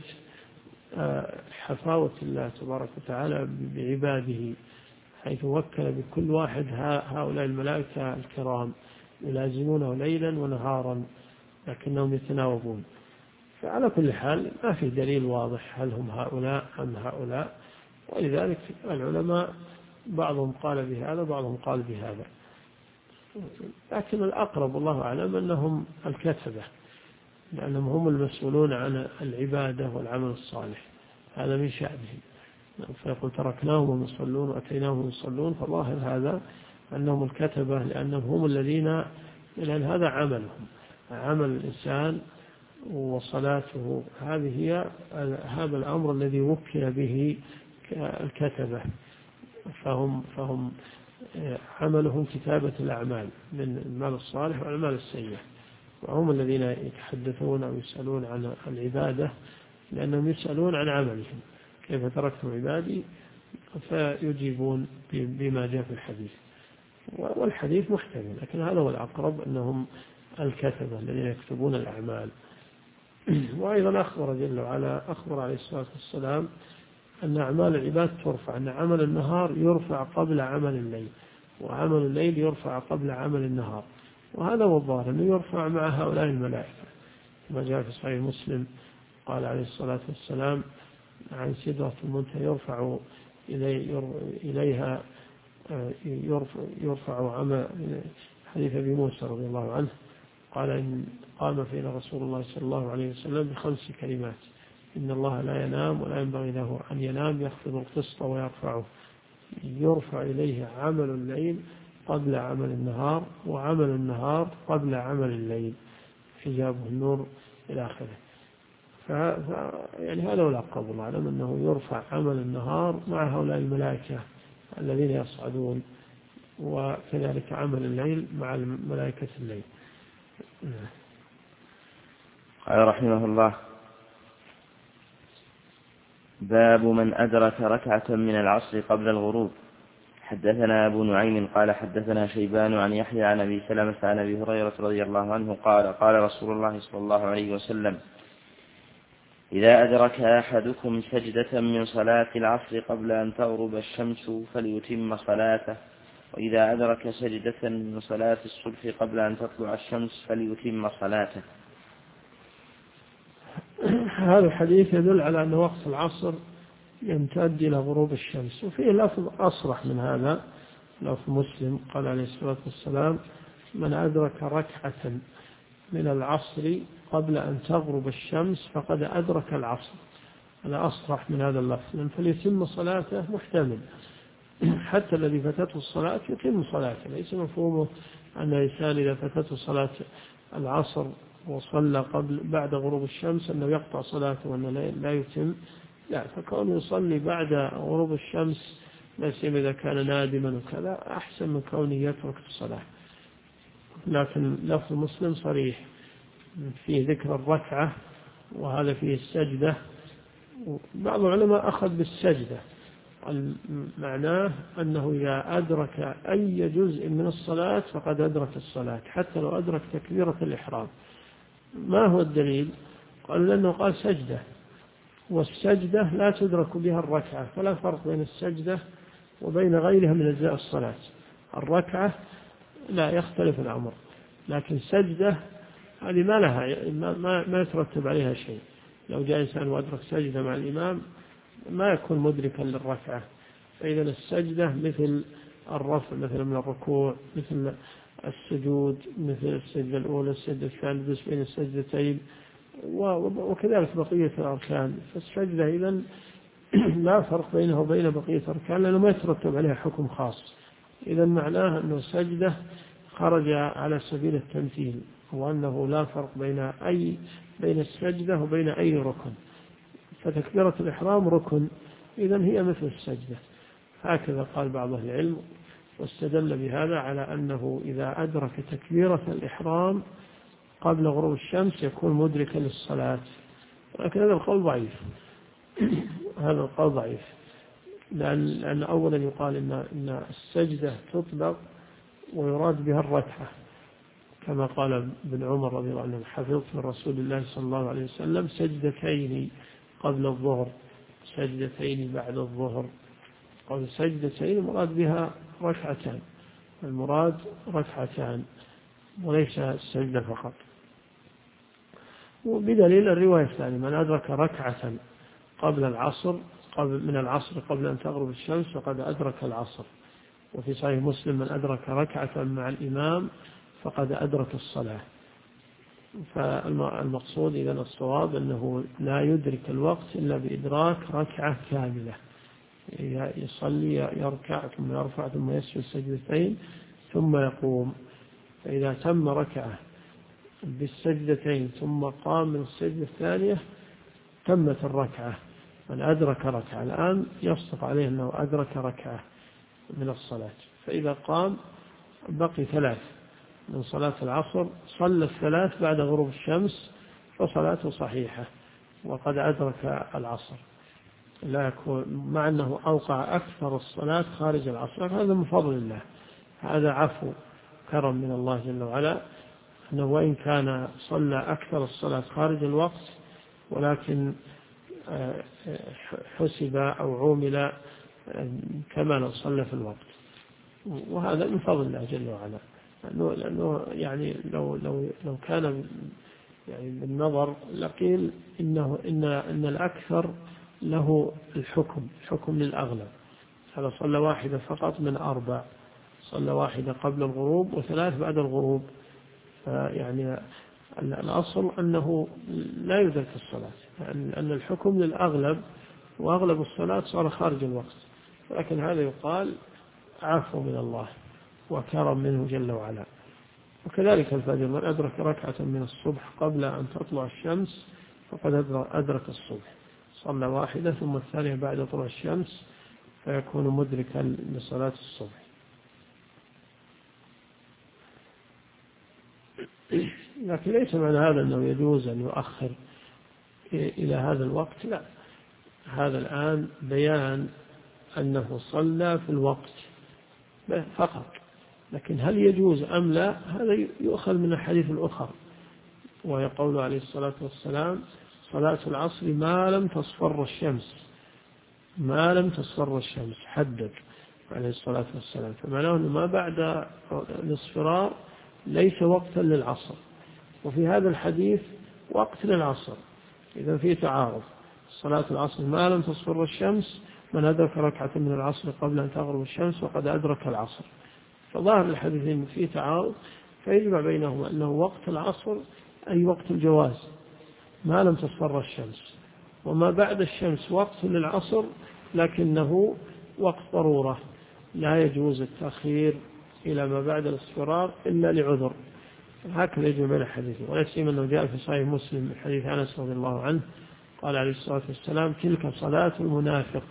حفاوة الله تبارك وتعالى بعباده، حيث وكل بكل واحد هؤلاء الملائكة الكرام يلازمونه ليلا ونهارا، لكنهم يتناوبون. فعلى كل حال ما في دليل واضح هل هم هؤلاء أم هؤلاء، ولذلك العلماء بعضهم قال بهذا بعضهم قال بهذا، لكن الأقرب والله أعلم أنهم الكتبة، لأنهم هم المسؤولون عن العبادة والعمل الصالح، هذا من شأنهم. فيقول تركناهم يصلون وأتيناهم يصلون، فظاهر هذا أنهم الكتبة، لأنهم هم الذين، لأن هذا عملهم، عمل الإنسان وصلاته، هذه هي هذا الأمر الذي وكل به الكتبة، فهم عملهم كتابة الأعمال من المال الصالح والأعمال السيئة، وهم الذين يتحدثون أو يسألون عن العبادة، لأنهم يسألون عن عملهم كيف تركتم عبادي، فيجيبون بما جاء في الحديث، والحديث محتمل، لكن هذا هو الأقرب أنهم الكتبة الذين يكتبون الأعمال. وأيضا أخبر جل وعلا، أخبر عليه الصلاة والسلام أن أعمال العباد ترفع، أن عمل النهار يرفع قبل عمل الليل، وعمل الليل يرفع قبل عمل النهار، وهذا هو الظاهر أنه يرفع مع هؤلاء الملائكة، كما جاء في صحيح مسلم قال عليه الصلاة والسلام عن سدرة المنتهى يرفع إليها يرفع عمل، حديث أبي موسى رضي الله عنه قال إن قام فينا رسول الله صلى الله عليه وسلم ب5 كلمات: إن الله لا ينام ولا ينبغي له أن ينام، يخفض القسط ويرفعه، يرفع إليه عمل الليل قبل عمل النهار، وعمل النهار قبل عمل الليل، حجابه النور إلى آخره. يعني هذا هو الأقرب الله أعلم، أنه يرفع عمل النهار مع هؤلاء الملائكة الذين يصعدون، وكذلك عمل الليل مع ملائكة الليل. قال رحمه الله: باب من أدرك ركعة من العصر قبل الغروب. حدثنا أبو نعيم قال حدثنا شيبان عن يحيى عن أبي سلمة عن أبي هريرة رضي الله عنه قال: قال رسول الله صلى الله عليه وسلم: إذا أدرك أحدكم سجدة من صلاة العصر قبل أن تغرب الشمس فليتم صلاته، وإذا أدرك سجدة من صلاة الصبح قبل أن تطلع الشمس فليتم صلاته. هذا الحديث يدل على أن وقت العصر يمتد إلى غروب الشمس، وفيه لفظ أصرح من هذا، لفظ مسلم قال عليه الصلاة والسلام: من أدرك ركعة من العصر قبل أن تغرب الشمس فقد أدرك العصر. هذا أصرح من هذا اللفظ، فليتم صلاته محتمل، حتى الذي فاتته الصلاة يتم صلاته، ليس مفهومه أن الإنسان إذا فاتته صلاة العصر وصلى بعد غروب الشمس أنه يقطع صلاته وأنه لا يتم، لا، فكونه يصلي بعد غروب الشمس لا سيما إذا كان نادما وكذا أحسن من كونه يترك الصلاة. لكن لفظ مسلم صريح فيه ذكر الركعة، وهذا فيه السجدة. بعض العلماء أخذ بالسجدة، معناه أنه إذا أدرك أي جزء من الصلاة فقد أدرك الصلاة، حتى لو أدرك تكبيرة الإحرام. ما هو الدليل؟ قال لأنه قال سجدة، والسجدة لا تدرك بها الركعة، فلا فرق بين السجدة وبين غيرها من أجزاء الصلاة. الركعة لا يختلف الأمر، لكن سجدة هذه ما لها ما يترتب عليها شيء. لو جاء إنسان وأدرك سجدة مع الإمام ما يكون مدركا للركعة، فإذا السجدة مثل الرفع مثل من الركوع، مثل السجود مثل السجدة الأولى السجدة الثانية بين السجدتين، وكذلك بقية الأركان. فالسجدة إذن لا فرق بينها وبين بقية الأركان، لأنه ما يترتب عليها حكم خاص. إذن معناه أنه السجدة خرج على سبيل التمثيل، وأنه لا فرق بين السجدة وبين أي ركن، فتكبيرة الإحرام ركن، إذن هي مثل السجدة. هكذا قال بعض أهل العلم، واستدل بهذا على أنه إذا أدرك تكبيرة الإحرام قبل غروب الشمس يكون مدركا للصلاة. لكن هذا القول ضعيف، هذا القول ضعيف، لأن أولا يقال إن السجدة تطلق ويراد بها الركعة، كما قال ابن عمر رضي الله عنه: حفظت من رسول الله صلى الله عليه وسلم سجدتين قبل الظهر، سجدتين بعد الظهر. قال سجدتين المراد بها ركعتان، المراد ركعتان وليس السجدة فقط. وبدليل الرواية الثانية: من أدرك ركعة قبل العصر من العصر قبل أن تغرب الشمس فقد أدرك العصر. وفي صحيح مسلم: من أدرك ركعة مع الإمام فقد أدرك الصلاة. فالمقصود إذن الصواب أنه لا يدرك الوقت إلا بإدراك ركعة كاملة. يصلي يركع ثم يرفع ثم يسجد سجدتين ثم يقوم، فإذا تم ركعة بالسجدتين ثم قام من السجدة الثانية تمت الركعة. من أدرك ركعة الآن يصدق عليه أنه أدرك ركعة من الصلاة. فإذا قام بقي 3 من صلاة العصر، صلى 3 بعد غروب الشمس فصلاته صحيحة وقد أدرك العصر، لا يكون مع أنه أوقع أكثر الصلاة خارج العصر. هذا من فضل الله، هذا عفو كرم من الله جل وعلا، أنه وإن كان صلى أكثر الصلاة خارج الوقت ولكن حسب أو عمل كما لو صلى في الوقت. وهذا من فضل الله جل وعلا، لأنه يعني لو كان يعني بالنظر لقيل إن الأكثر له الحكم للأغلب. هذا صلى 1 فقط من 4، صلى 1 قبل الغروب و3 بعد الغروب، يعني الأصل أنه لا يدرك الصلاة، أن الحكم للأغلب وأغلب الصلاة صار خارج الوقت. ولكن هذا يقال عفو من الله وكرم منه جل وعلا. وكذلك الفجر: من أدرك ركعة من الصبح قبل أن تطلع الشمس فقد أدرك الصبح، صلى 1 ثم الثانية بعد طلوع الشمس فيكون مدركا لصلاة الصبح. لكن ليس معنى هذا أنه يجوز أن يؤخر إلى هذا الوقت، لا، هذا الآن بيان أنه صلى في الوقت فقط. لكن هل يجوز أم لا، هذا يؤخذ من الحديث الأخر، وهي قوله عليه الصلاة والسلام: صلاة العصر ما لم تصفر الشمس، ما لم تصفر الشمس، حدد عليه الصلاة والسلام. فمعناه أنه ما بعد الاصفرار ليس وقتا للعصر، وفي هذا الحديث وقت للعصر. إذا في تعارض: صلاة العصر ما لم تصفر الشمس، من أدرك ركعة من العصر قبل أن تغرب الشمس وقد أدرك العصر. فظاهر الحديثين في تعارض، فيجمع بينهما أنه وقت العصر أي وقت الجواز ما لم تصفر الشمس، وما بعد الشمس وقت للعصر لكنه وقت ضرورة، لا يجوز التأخير إلى ما بعد الاصفرار إلا لعذر. هكذا يجمع بين الحديثين. ولا سيما أنه جاء في صحيح مسلم من حديث أنس رضي الله عنه قال عليه الصلاة والسلام: تلك صلاة المنافق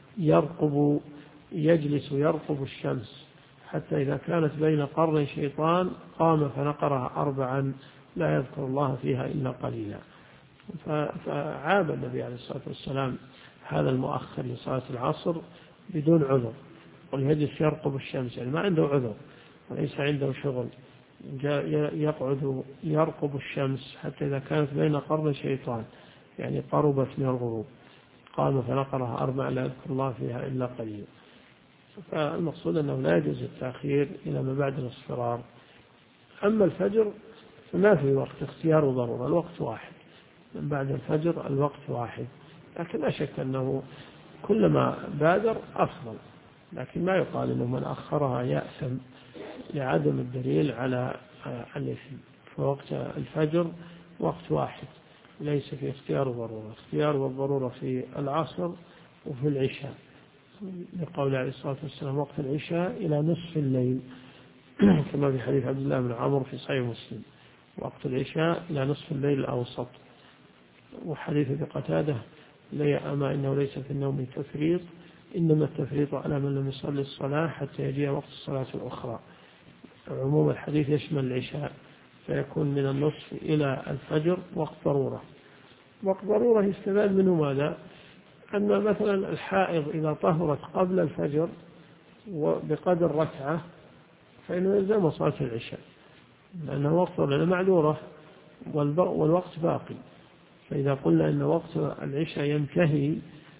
يجلس يرقب الشمس حتى إذا كانت بين قرن شيطان قام فنقرها 4 لا يذكر الله فيها إلا قليلا. فعاب النبي عليه الصلاة والسلام هذا المؤخر لصلاة العصر بدون عذر، وليجلس يرقب الشمس، يعني ما عنده عذر وليس عنده شغل، يقعد يرقب الشمس حتى إذا كانت بين قرن شيطان، يعني قربت من الغروب، قام فنقرها 4 لا يذكر الله فيها إلا قليلا. فالمقصود أنه لا يجوز التأخير إلى ما بعد الاصفرار. أما الفجر فما في وقت اختيار وضرورة، الوقت واحد، من بعد الفجر الوقت واحد. لكن لا شك أنه كلما بادر أفضل، لكن ما يقال أنه من أخرها يأثم لعدم الدليل على الإثم. فوقت الفجر وقت واحد ليس في اختيار وضرورة، اختيار والضرورة في العصر وفي العشاء، لقول عليه الصلاة والسلام: وقت العشاء إلى نصف الليل، كما في حديث عبد الله بن عمرو في صحيح مسلم: وقت العشاء إلى نصف الليل الأوسط. وحديث قتادة: أما إنه ليس في النوم تفريط، إنما التفريط على من لم يصلي الصلاة حتى يجيء وقت الصلاة الأخرى. عموم الحديث يشمل العشاء، فيكون من النصف إلى الفجر وقت ضرورة. وقت ضرورة يستفاد منه ماذا؟ أن مثلا الحائض إذا طهرت قبل الفجر بقدر ركعة فإنه يلزم صلاة العشاء، لأنه وقت معذورة والوقت باقي. فإذا قلنا أن وقت العشاء ينتهي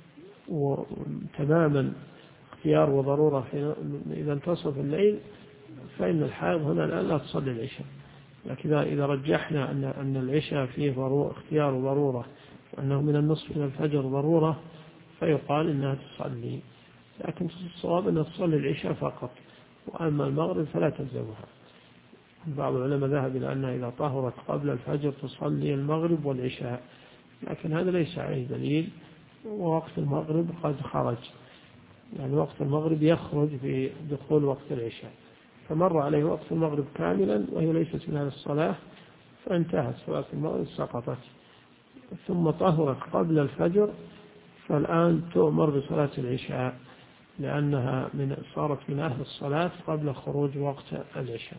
تماما اختيار وضرورة إذا انتصف الليل، فإن الحائض هنا الآن لا تصلي العشاء، لكن إذا رجحنا أن العشاء فيه اختيار ضرورة وأنه من النصف إلى الفجر ضرورة فيقال إنها تصلي، لكن الصواب أنها تصلي العشاء فقط، وأما المغرب فلا تلزمها. بعض العلماء ذهب إلى أنها إذا طهرت قبل الفجر تصلي المغرب والعشاء، لكن هذا ليس عليه دليل، ووقت المغرب قد خرج، يعني وقت المغرب يخرج بدخول وقت العشاء، فمر عليه وقت المغرب كاملا وهي ليست من هذه الصلاة فانتهت صلاة المغرب سقطت، ثم طهرت قبل الفجر، فالآن تؤمر بصلاة العشاء لأنها صارت من أهل الصلاة قبل خروج وقت العشاء.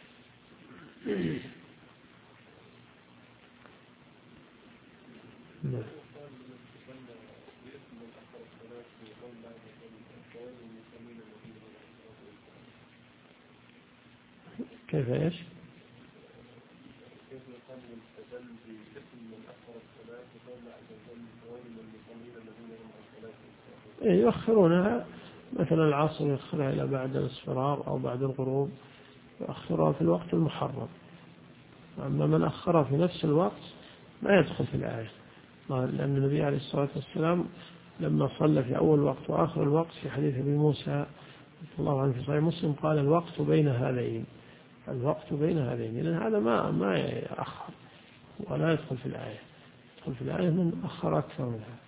كيف إيش؟ يؤخرونها، مثلا العصر يؤخرها إلى بعد الاصفرار أو بعد الغروب، يؤخرها في الوقت المحرم. أما من أخرها في نفس الوقت ما يدخل في الآية، لأن النبي عليه الصلاة والسلام لما صلى في أول وقت وآخر الوقت في حديث أبي موسى رضي الله عنه في صحيح مسلم قال الوقت بين هذين، الوقت بين هذين، لأن هذا ما يأخر ولا يدخل في الآية، يدخل في الآية من أخر أكثر منها.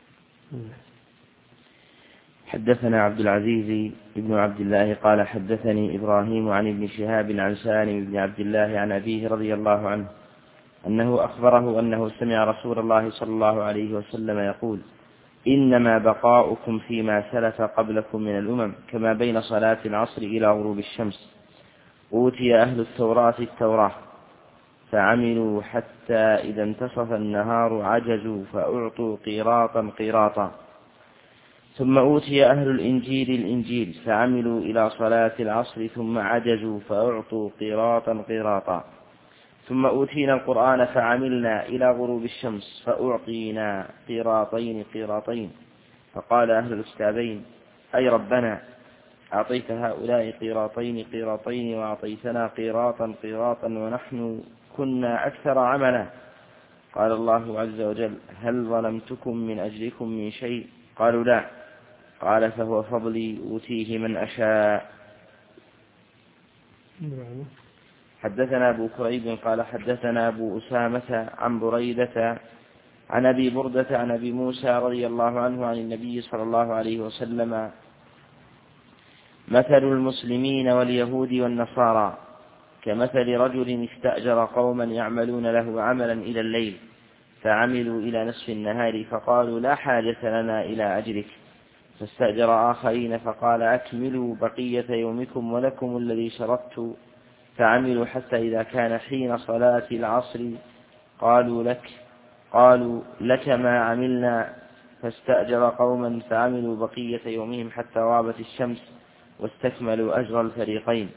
حدثنا عبد العزيز بن عبد الله قال حدثني إبراهيم عن ابن شهاب عن سالم بن عبد الله عن أبيه رضي الله عنه أنه أخبره أنه سمع رسول الله صلى الله عليه وسلم يقول إنما بقاؤكم فيما سلف قبلكم من الأمم كما بين صلاة العصر إلى غروب الشمس. أوتي أهل التوراة فعملوا حتى إذا انتصف النهار عجزوا فأعطوا قيراطا، ثم أوتي أهل الإنجيل فعملوا إلى صلاة العصر ثم عجزوا فأعطوا قيراطا، ثم أوتينا القرآن فعملنا إلى غروب الشمس فأعطينا قيراطين، فقال أهل الكتابين أي ربنا أعطيت هؤلاء قيراطين وأعطيتنا قيراطا ونحن كنا أكثر عملا. قال الله عز وجل هل ظلمتكم من أجلكم من شيء؟ قالوا لا. قال فهو فضلي أوتيه من أشاء. حدثنا أبو كريب قال حدثنا أبو أسامة عن بريدة عن أبي بردة عن أبي موسى رضي الله عنه عن النبي صلى الله عليه وسلم مثل المسلمين واليهود والنصارى كمثل رجل استأجر قوما يعملون له عملا إلى الليل فعملوا إلى نصف النهار فقالوا لا حاجة لنا إلى أجرك، فاستأجر آخرين فقال أكملوا بقية يومكم ولكم الذي شرطت، فعملوا حتى إذا كان حين صلاة العصر قالوا لك ما عملنا، فاستأجر قوما فعملوا بقية يومهم حتى غابت الشمس واستكملوا أجر الفريقين.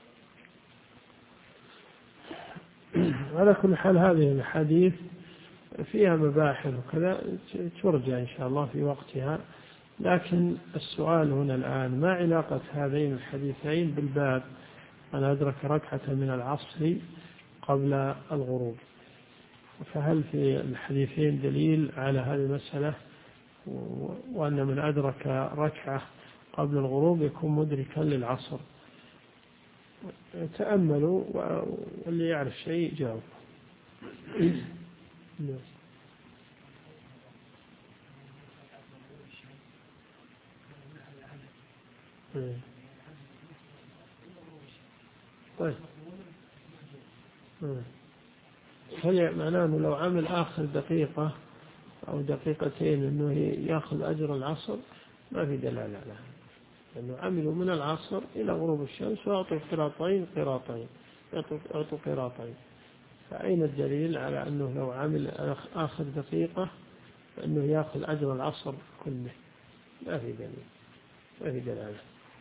على كل حال هذه الحديث فيها مباحث وكذا ترجع إن شاء الله في وقتها، لكن السؤال هنا الآن ما علاقة هذين الحديثين بالباب من أدرك ركعة من العصر قبل الغروب؟ فهل في الحديثين دليل على هذه المسألة وأن من أدرك ركعة قبل الغروب يكون مدركا للعصر؟ تأملوا واللي يعرف شيء جاوب. طيب هل معناه أنه لو عمل آخر دقيقة أو دقيقتين أنه يأخذ أجر العصر؟ ما في دلالة على هذا، لأنه عملوا من العصر إلى غروب الشمس وأعطوا قيراطين، فأين الدليل على أنه لو عمل آخر دقيقة فأنه يأخذ أجر العصر كله؟ ما في دلالة.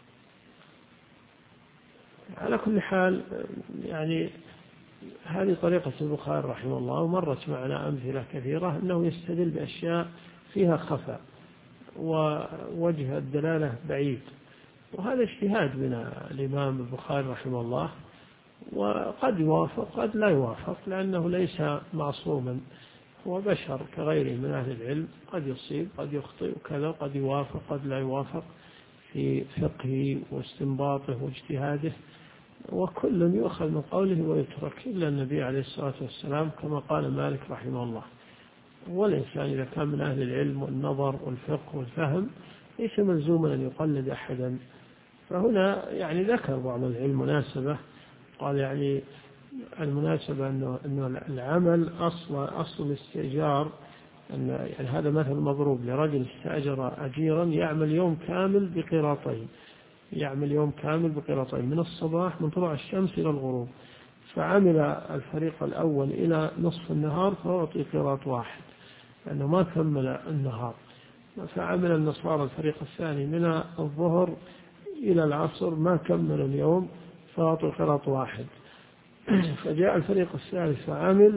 على كل حال يعني هذه طريقة البخاري رحمه الله، ومرت معنا أمثلة كثيرة أنه يستدل بأشياء فيها خفاء ووجه الدلالة بعيد، وهذا اجتهاد من الإمام البخاري رحمه الله، وقد يوافق قد لا يوافق، لأنه ليس معصوما، هو بشر كغيره من أهل العلم، قد يصيب قد يخطئ وكذا، قد يوافق قد لا يوافق في فقهه واستنباطه واجتهاده، وكل يؤخذ من قوله ويترك إلا النبي عليه الصلاة والسلام كما قال مالك رحمه الله. والإنسان إذا كان من أهل العلم والنظر والفقه والفهم ليس ملزوما أن يقلد أحدا. فهنا يعني ذكر بعض العلم مناسبة، قال يعني المناسبة أن العمل أصل الاستئجار، أن يعني هذا مثل مضروب لرجل استأجر أجيرا يعمل يوم كامل بقيراطين، يعمل يوم كامل بقيراطين من الصباح من طلوع الشمس إلى الغروب، فعمل الفريق الأول إلى نصف النهار فأعطي قيراط واحد لأنه ما كمل النهار، فعمل النصارى الفريق الثاني من الظهر إلى العصر ما كمل اليوم فأعطوا قيراط واحد. فجاء الفريق الثالث فعمل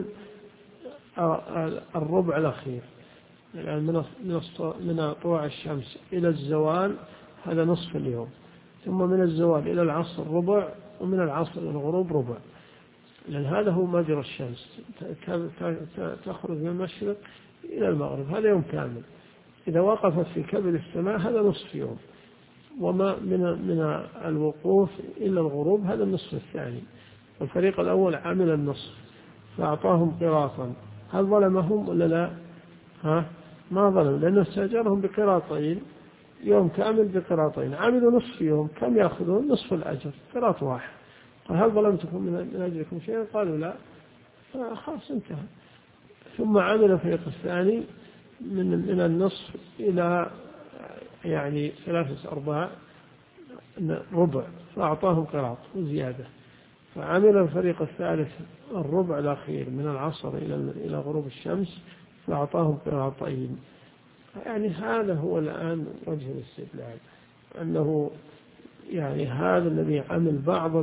الربع الأخير، يعني من طلوع الشمس إلى الزوال هذا نصف اليوم، ثم من الزوال إلى العصر ربع، ومن العصر إلى الغروب ربع، لأن هذا هو مجرى الشمس تخرج من المشرق إلى المغرب، هذا يوم كامل. إذا وقفت في كبد السماء هذا نصف يوم، وما من الوقوف إلى الغروب هذا النصف الثاني. الفريق الأول عمل النصف فأعطاهم قراطا، هل ظلمهم ولا لا؟ ما ظلم، لأنه استأجرهم بقراطين يوم كامل بقراطين، عملوا نصف يوم، كم يأخذون؟ نصف الأجر، قراط واحد. قال هل ظلمتكم من أجلكم شيئا؟ قالوا لا، خلاص انتهى. ثم عمل الفريق الثاني من النصف إلى يعني 3/4 ربع فأعطاهم قراط وزيادة. فعمل الفريق الثالث الربع الأخير من العصر إلى غروب الشمس فأعطاهم قراطين. يعني هذا هو الآن وجه الاستدلال، أنه يعني هذا الذي عمل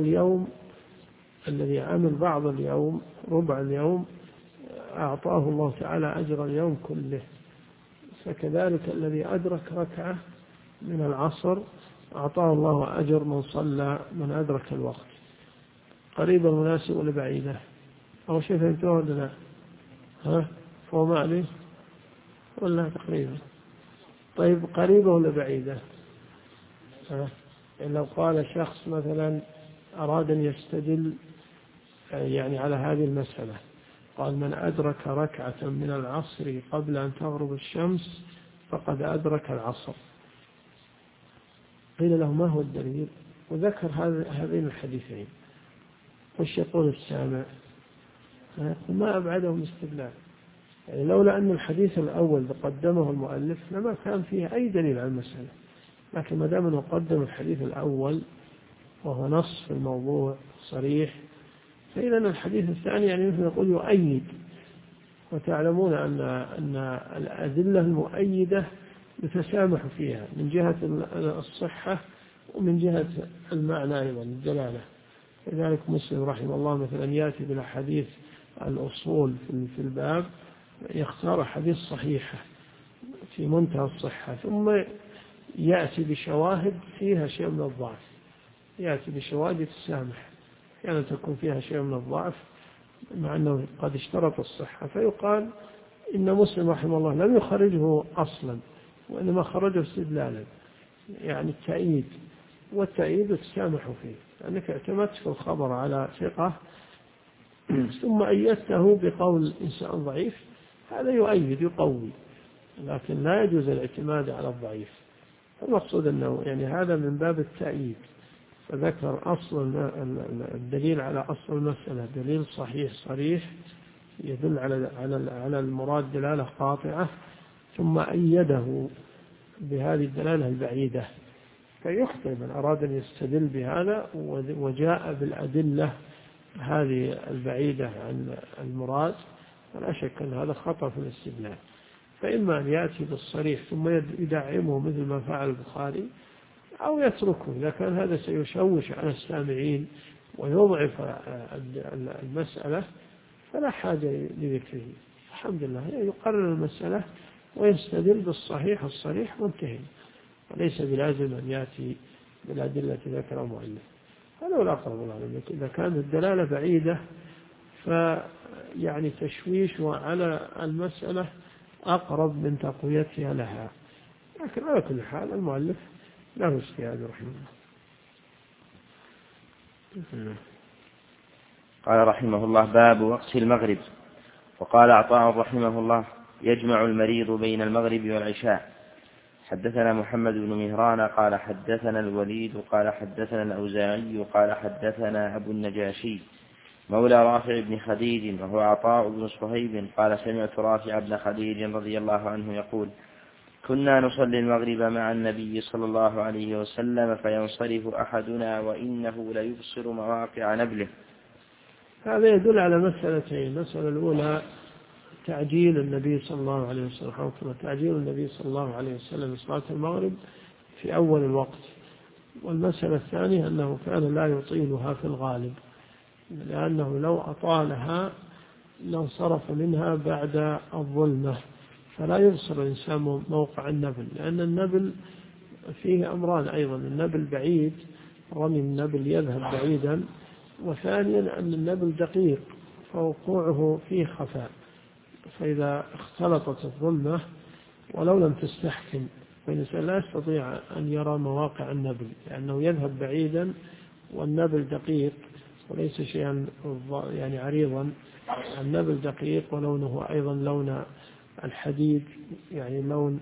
بعض اليوم ربع اليوم أعطاه الله تعالى أجر اليوم كله، فكذلك الذي أدرك ركعة من العصر أعطاه الله أجر من أدرك الوقت. قريبة مناسبة ولا بعيدة؟ أو شيء فهمتوه ولا لا؟ فهو ما عليه ولا تقريبا؟ طيب قريبة ولا بعيدة؟ يعني لو قال شخص مثلا أراد أن يستدل يعني على هذه المسألة، قال من أدرك ركعة من العصر قبل أن تغرب الشمس فقد أدرك العصر، قيل له ما هو الدليل؟ وذكر هذين الحديثين، وش يقول السامع؟ ما أبعدهم استدلال، يعني لولا أن الحديث الأول قدمه المؤلف لما كان فيه أي دليل على المسألة، لكن ما دام أنه قدم الحديث الأول وهو نص في الموضوع صريح، فإذا الحديث الثاني يعني مثل يقول يؤيد. وتعلمون أن الأدلة المؤيدة يتسامح فيها من جهة الصحة ومن جهة المعنى أيضا الدلالة. لذلك مسلم رحمه الله مثلا يأتي بالحديث الأصول في الباب، يختار حديث صحيحة في منتهى الصحة، ثم يأتي بشواهد فيها شيء من الضعف، يأتي بشواهد تسامح، يعني تكون فيها شيء من الضعف مع أنه قد اشترط الصحة، فيقال إن مسلم رحمه الله لم يخرجه أصلا وإنما خرجه استدلالا، يعني التأييد، والتأييد تسامح فيه، لأنك اعتمدت في الخبر على ثقة ثم أيدته بقول إنسان ضعيف، هذا يؤيد يقوي، لكن لا يجوز الاعتماد على الضعيف. المقصود أنه يعني هذا من باب التأييد، فذكر أصل الدليل على أصل المسألة، دليل صحيح صريح يدل على المراد دلالة قاطعة، ثم أيده بهذه الدلالة البعيدة. فيخطئ من أراد أن يستدل بهذا وجاء بالأدلة هذه البعيدة عن المراد، فلا شك أن هذا خطأ في الاستدلال. فإما أن يأتي بالصريح ثم يدعمه مثل ما فعل البخاري، أو يتركه إذا كان هذا سيشوش على السامعين ويضعف المسألة، فلا حاجة لذكره. الحمد لله يقرر المسألة ويستدل بالصحيح الصريح وانتهي، وليس بلازم أن يأتي بالأدلة ذكر المؤلف. هذا هو الأقرب والله. إذا كانت الدلالة بعيدة فيعني تشويش على المسألة أقرب من تقويتها لها. لكن على كل حال المؤلف له اجتهاد رحمه الله. قال رحمه الله: باب وقت المغرب. وقال عطاء رحمه الله: يجمع المريض بين المغرب والعشاء. حدثنا محمد بن مهران قال حدثنا الوليد قال حدثنا الأوزاعي قال حدثنا أبو النجاشي مولى رافع بن خديج وهو عطاء بن صهيب قال سمعت رافع بن خديج رضي الله عنه يقول: كنا نصلي المغرب مع النبي صلى الله عليه وسلم فينصرف أحدنا وإنه ليبصر مواقع نبله. هذا يدل على مسألتين. المسألة الأولى تعجيل النبي صلى الله عليه وسلم، تعجيل النبي صلى الله عليه وسلم صلاة المغرب في أول الوقت. والمسألة الثانية أنه كان لا يطيلها في الغالب، لأنه لو أطالها لانصرف منها بعد الظلمة، فلا يبصر الإنسان موقع النبل، لأن النبل فيه أمران أيضا: النبل بعيد، رمي النبل يذهب بعيدا، وثانيا أن النبل دقيق فوقوعه فيه خفاء، فإذا اختلطت الظلمة ولو لم تستحكم فالإنسان لا يستطيع أن يرى مواقع النبل، لأنه يذهب بعيدا والنبل دقيق وليس شيئا يعني عريضا. النبل دقيق ولونه أيضا لون الحديد، يعني لون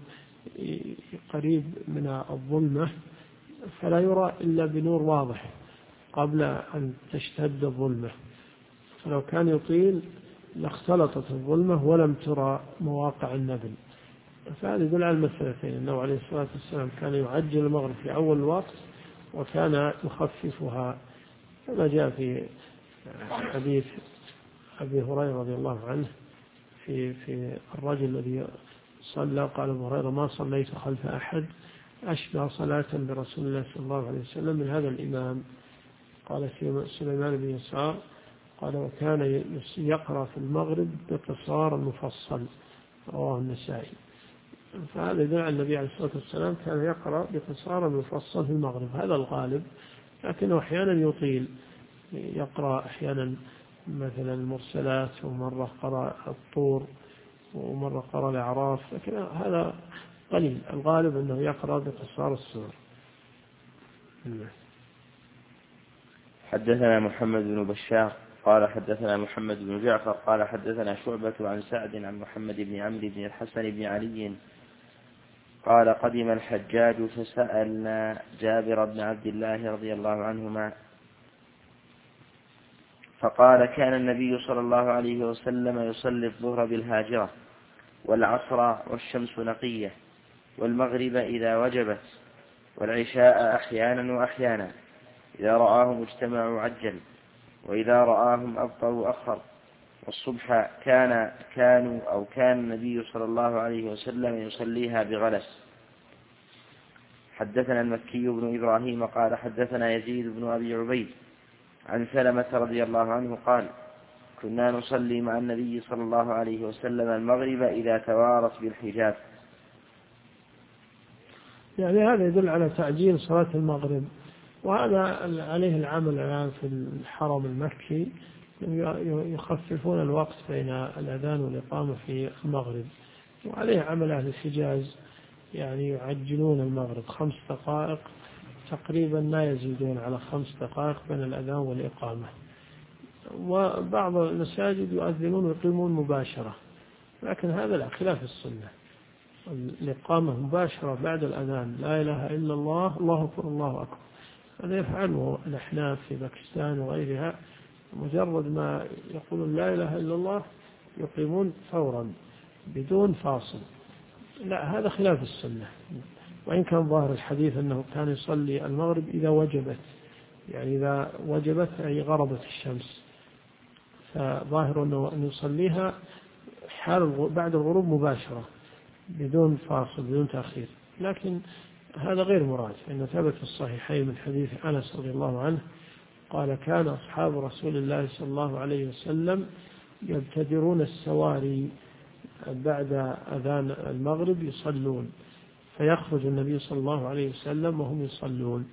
قريب من الظلمة، فلا يرى إلا بنور واضح قبل أن تشتد الظلمة. فلو كان يطيل لاختلطت الظلمة ولم ترى مواقع النبل. فهذا يدل على المسألتين: أنه عليه الصلاة والسلام كان يعجل المغرب في أول الوقت وكان يخففها، كما جاء في حديث أبي هريرة رضي الله عنه في الرجل الذي صلى، قال أبو هريرة: ما صليت خلف أحد أشبه صلاة برسول الله صلى الله عليه وسلم من هذا الإمام. قال سليمان بن يسار قال: وكان يقرأ في المغرب بقصار مفصل، رواه النسائي. فهذا يدل على النبي عليه الصلاة والسلام كان يقرأ بقصار مفصل في المغرب، هذا الغالب، لكنه أحيانا يطيل، يقرأ أحيانا مثلا المرسلات، ومرة قرأ الطور، ومرة قرأ الأعراف، لكن هذا قليل. الغالب أنه يقرأ بقصار السور. حدثنا محمد بن بشار قال حدثنا محمد بن جعفر قال حدثنا شعبة عن سعد عن محمد بن عمرو بن الحسن بن علي قال: قدم الحجاج فسألنا جابر بن عبد الله رضي الله عنهما فقال: كان النبي صلى الله عليه وسلم يصلي الظهر بالهاجرة والعصر والشمس نقية والمغرب إذا وجبت والعشاء أحيانا وأحيانا، إذا رآهم اجتمعوا عجل وإذا رآهم أبطأوا أخر، والصبح كان النبي صلى الله عليه وسلم يصليها بغلس. حدثنا المكي بن إبراهيم قال حدثنا يزيد بن أبي عبيد عن سلمة رضي الله عنه قال: كنا نصلي مع النبي صلى الله عليه وسلم المغرب إذا توارت بالحجاب. يعني هذا يدل على تعجيل صلاة المغرب، وهذا عليه العمل الآن في الحرم المكي، يخففون الوقت بين الأذان والإقامة في المغرب، وعليه عمل أهل الحجاز، يعني يعجلون المغرب 5 دقائق تقريبا، لا يزيدون على 5 دقائق بين الأذان والإقامة. وبعض المساجد يؤذنون ويقيمون مباشرة، لكن هذا لا، خلاف السنة. الإقامة مباشرة بعد الأذان: لا إله إلا الله، الله أكبر الله أكبر. هذا يفعله الأحناف في باكستان وغيرها، مجرد ما يقولون لا إله إلا الله يقيمون فورا بدون فاصل. لا، هذا خلاف السنة. وإن كان ظاهر الحديث أنه كان يصلي المغرب إذا وجبت، يعني إذا وجبت أي غربت الشمس، فظاهر أنه يصليها حال بعد الغروب مباشرة بدون فاصل بدون تأخير، لكن هذا غير مراد، إنه ثبت في الصحيحين من حديث أنس رضي الله عنه قال: كان أصحاب رسول الله صلى الله عليه وسلم يبتدرون السواري بعد أذان المغرب يصلون، فيخرج النبي صلى الله عليه وسلم وهم يصلون،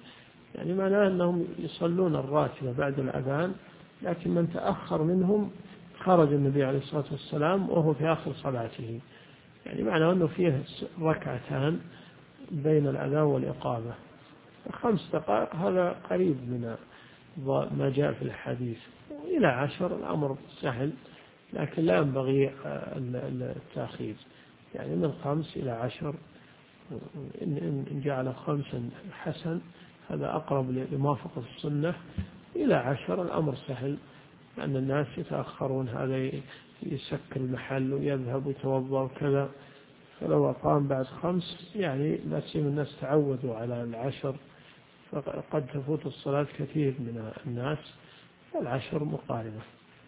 يعني معناه أنهم يصلون الراتبة بعد الأذان، لكن من تأخر منهم خرج النبي عليه الصلاة والسلام وهو في آخر صلاته، يعني معناه أنه فيه ركعتان بين الأذان والإقامة. 5 دقائق هذا قريب من ما جاء في الحديث. إلى 10 الأمر سهل، لكن لا ينبغي التأخير، يعني من 5 إلى 10. إن جعل 5 حسن، هذا أقرب لموافقة السنة. إلى 10 الأمر سهل، لأن الناس يتأخرون، هذا يسكر المحل ويذهب ويتوضأ وكذا. فلو أقام بعد 5 يعني لا سيما الناس تعودوا على 10، فقد تفوت الصلاة كثير من الناس. 10 مقاربة.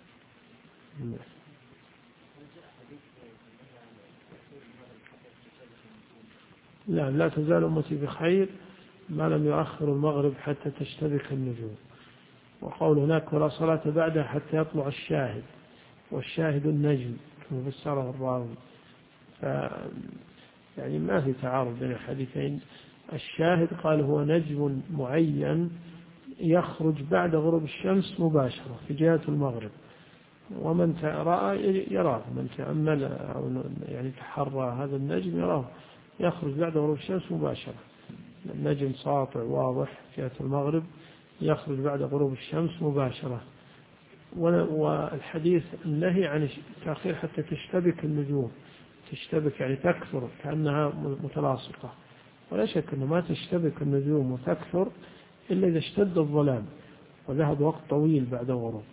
لا تزال أمتي بخير ما لم يؤخر المغرب حتى تشتبك النجوم. وقول هناك ولا صلاة بعدها حتى يطلع الشاهد، والشاهد النجم كما فسره الراوي. يعني ما في تعارض بين الحديثين. الشاهد قال هو نجم معين يخرج بعد غروب الشمس مباشرة في جهة المغرب، ومن رأى يراه، من تأمل أو يعني تحرى هذا النجم يراه يخرج بعد غروب الشمس مباشرة. النجم ساطع واضح في جهة المغرب يخرج بعد غروب الشمس مباشرة. والحديث النهي عن التأخير حتى تشتبك النجوم، تشتبك يعني تكثر كأنها متلاصقة، ولا شك أنه ما تشتبك النجوم وتكثر إلا إذا اشتد الظلام وذهب وقت طويل بعد الغروب.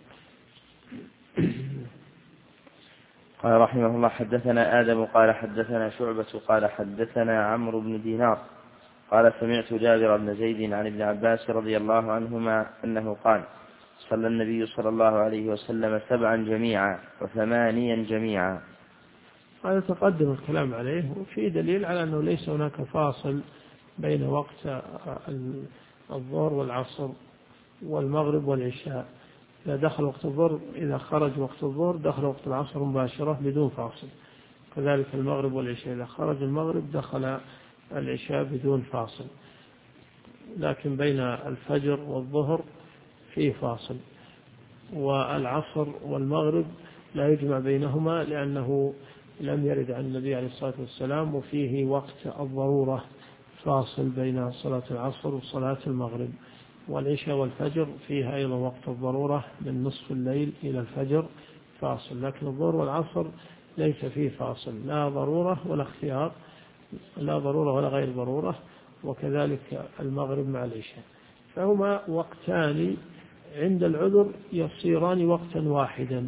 قال رحمه الله حدثنا آدم قال حدثنا شعبة قال حدثنا عمرو بن دينار قال سمعت جابر بن زيد عن ابن عباس رضي الله عنهما أنه قال صلى النبي صلى الله عليه وسلم 7 جميعا و8 جميعا. هذا تقدم الكلام عليه، وفي دليل على أنه ليس هناك فاصل بين وقت الظهر والعصر والمغرب والعشاء. إذا دخل وقت الظهر، إذا خرج وقت الظهر دخل وقت العصر مباشرة بدون فاصل. كذلك المغرب والعشاء، إذا خرج المغرب دخل العشاء بدون فاصل. لكن بين الفجر والظهر فيه فاصل، والعصر والمغرب لا يجمع بينهما لأنه لم يرد عن النبي عليه الصلاة والسلام. وفيه وقت الضرورة فاصل بين صلاة العصر وصلاة المغرب. والعشاء والفجر فيها أيضا وقت الضرورة من نصف الليل إلى الفجر فاصل. لكن الظهر والعصر ليس فيه فاصل، لا ضرورة ولا اختيار، لا ضرورة ولا غير ضرورة. وكذلك المغرب مع العشاء، فهما وقتان عند العذر يصيران وقتا واحدا.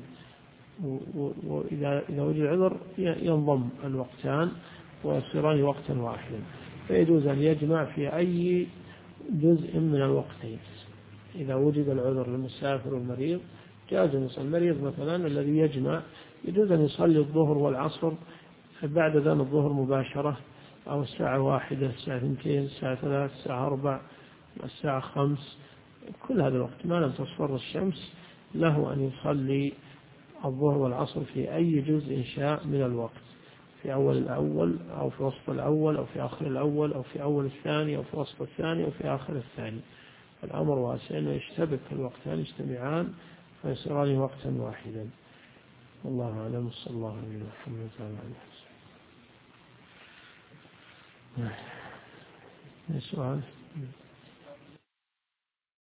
وإذا وجد العذر ينضم الوقتان ويصيران وقتا واحدا. فيجوز أن يجمع في أي جزء من الوقتين. إذا وجد العذر للمسافر والمريض جاز أن يصلي. المريض مثلا الذي يجمع يجوز أن يصلي الظهر والعصر بعد أذان الظهر مباشرة، أو الساعة 1، الساعة 2، الساعة 3، الساعة 4، الساعة 5. كل هذا الوقت ما لم تصفر الشمس له أن يصلي الظهر والعصر في أي جزء شاء من الوقت، في أول الأول أو في وسط الأول أو في آخر الأول أو في أول الثاني أو في وسط الثاني أو في آخر الثاني. الأمر واسع أنه يشتبك الوقتان يجتمعان فيصيران وقتا واحدا. والله أعلم. صلى الله عليه وسلم. السؤال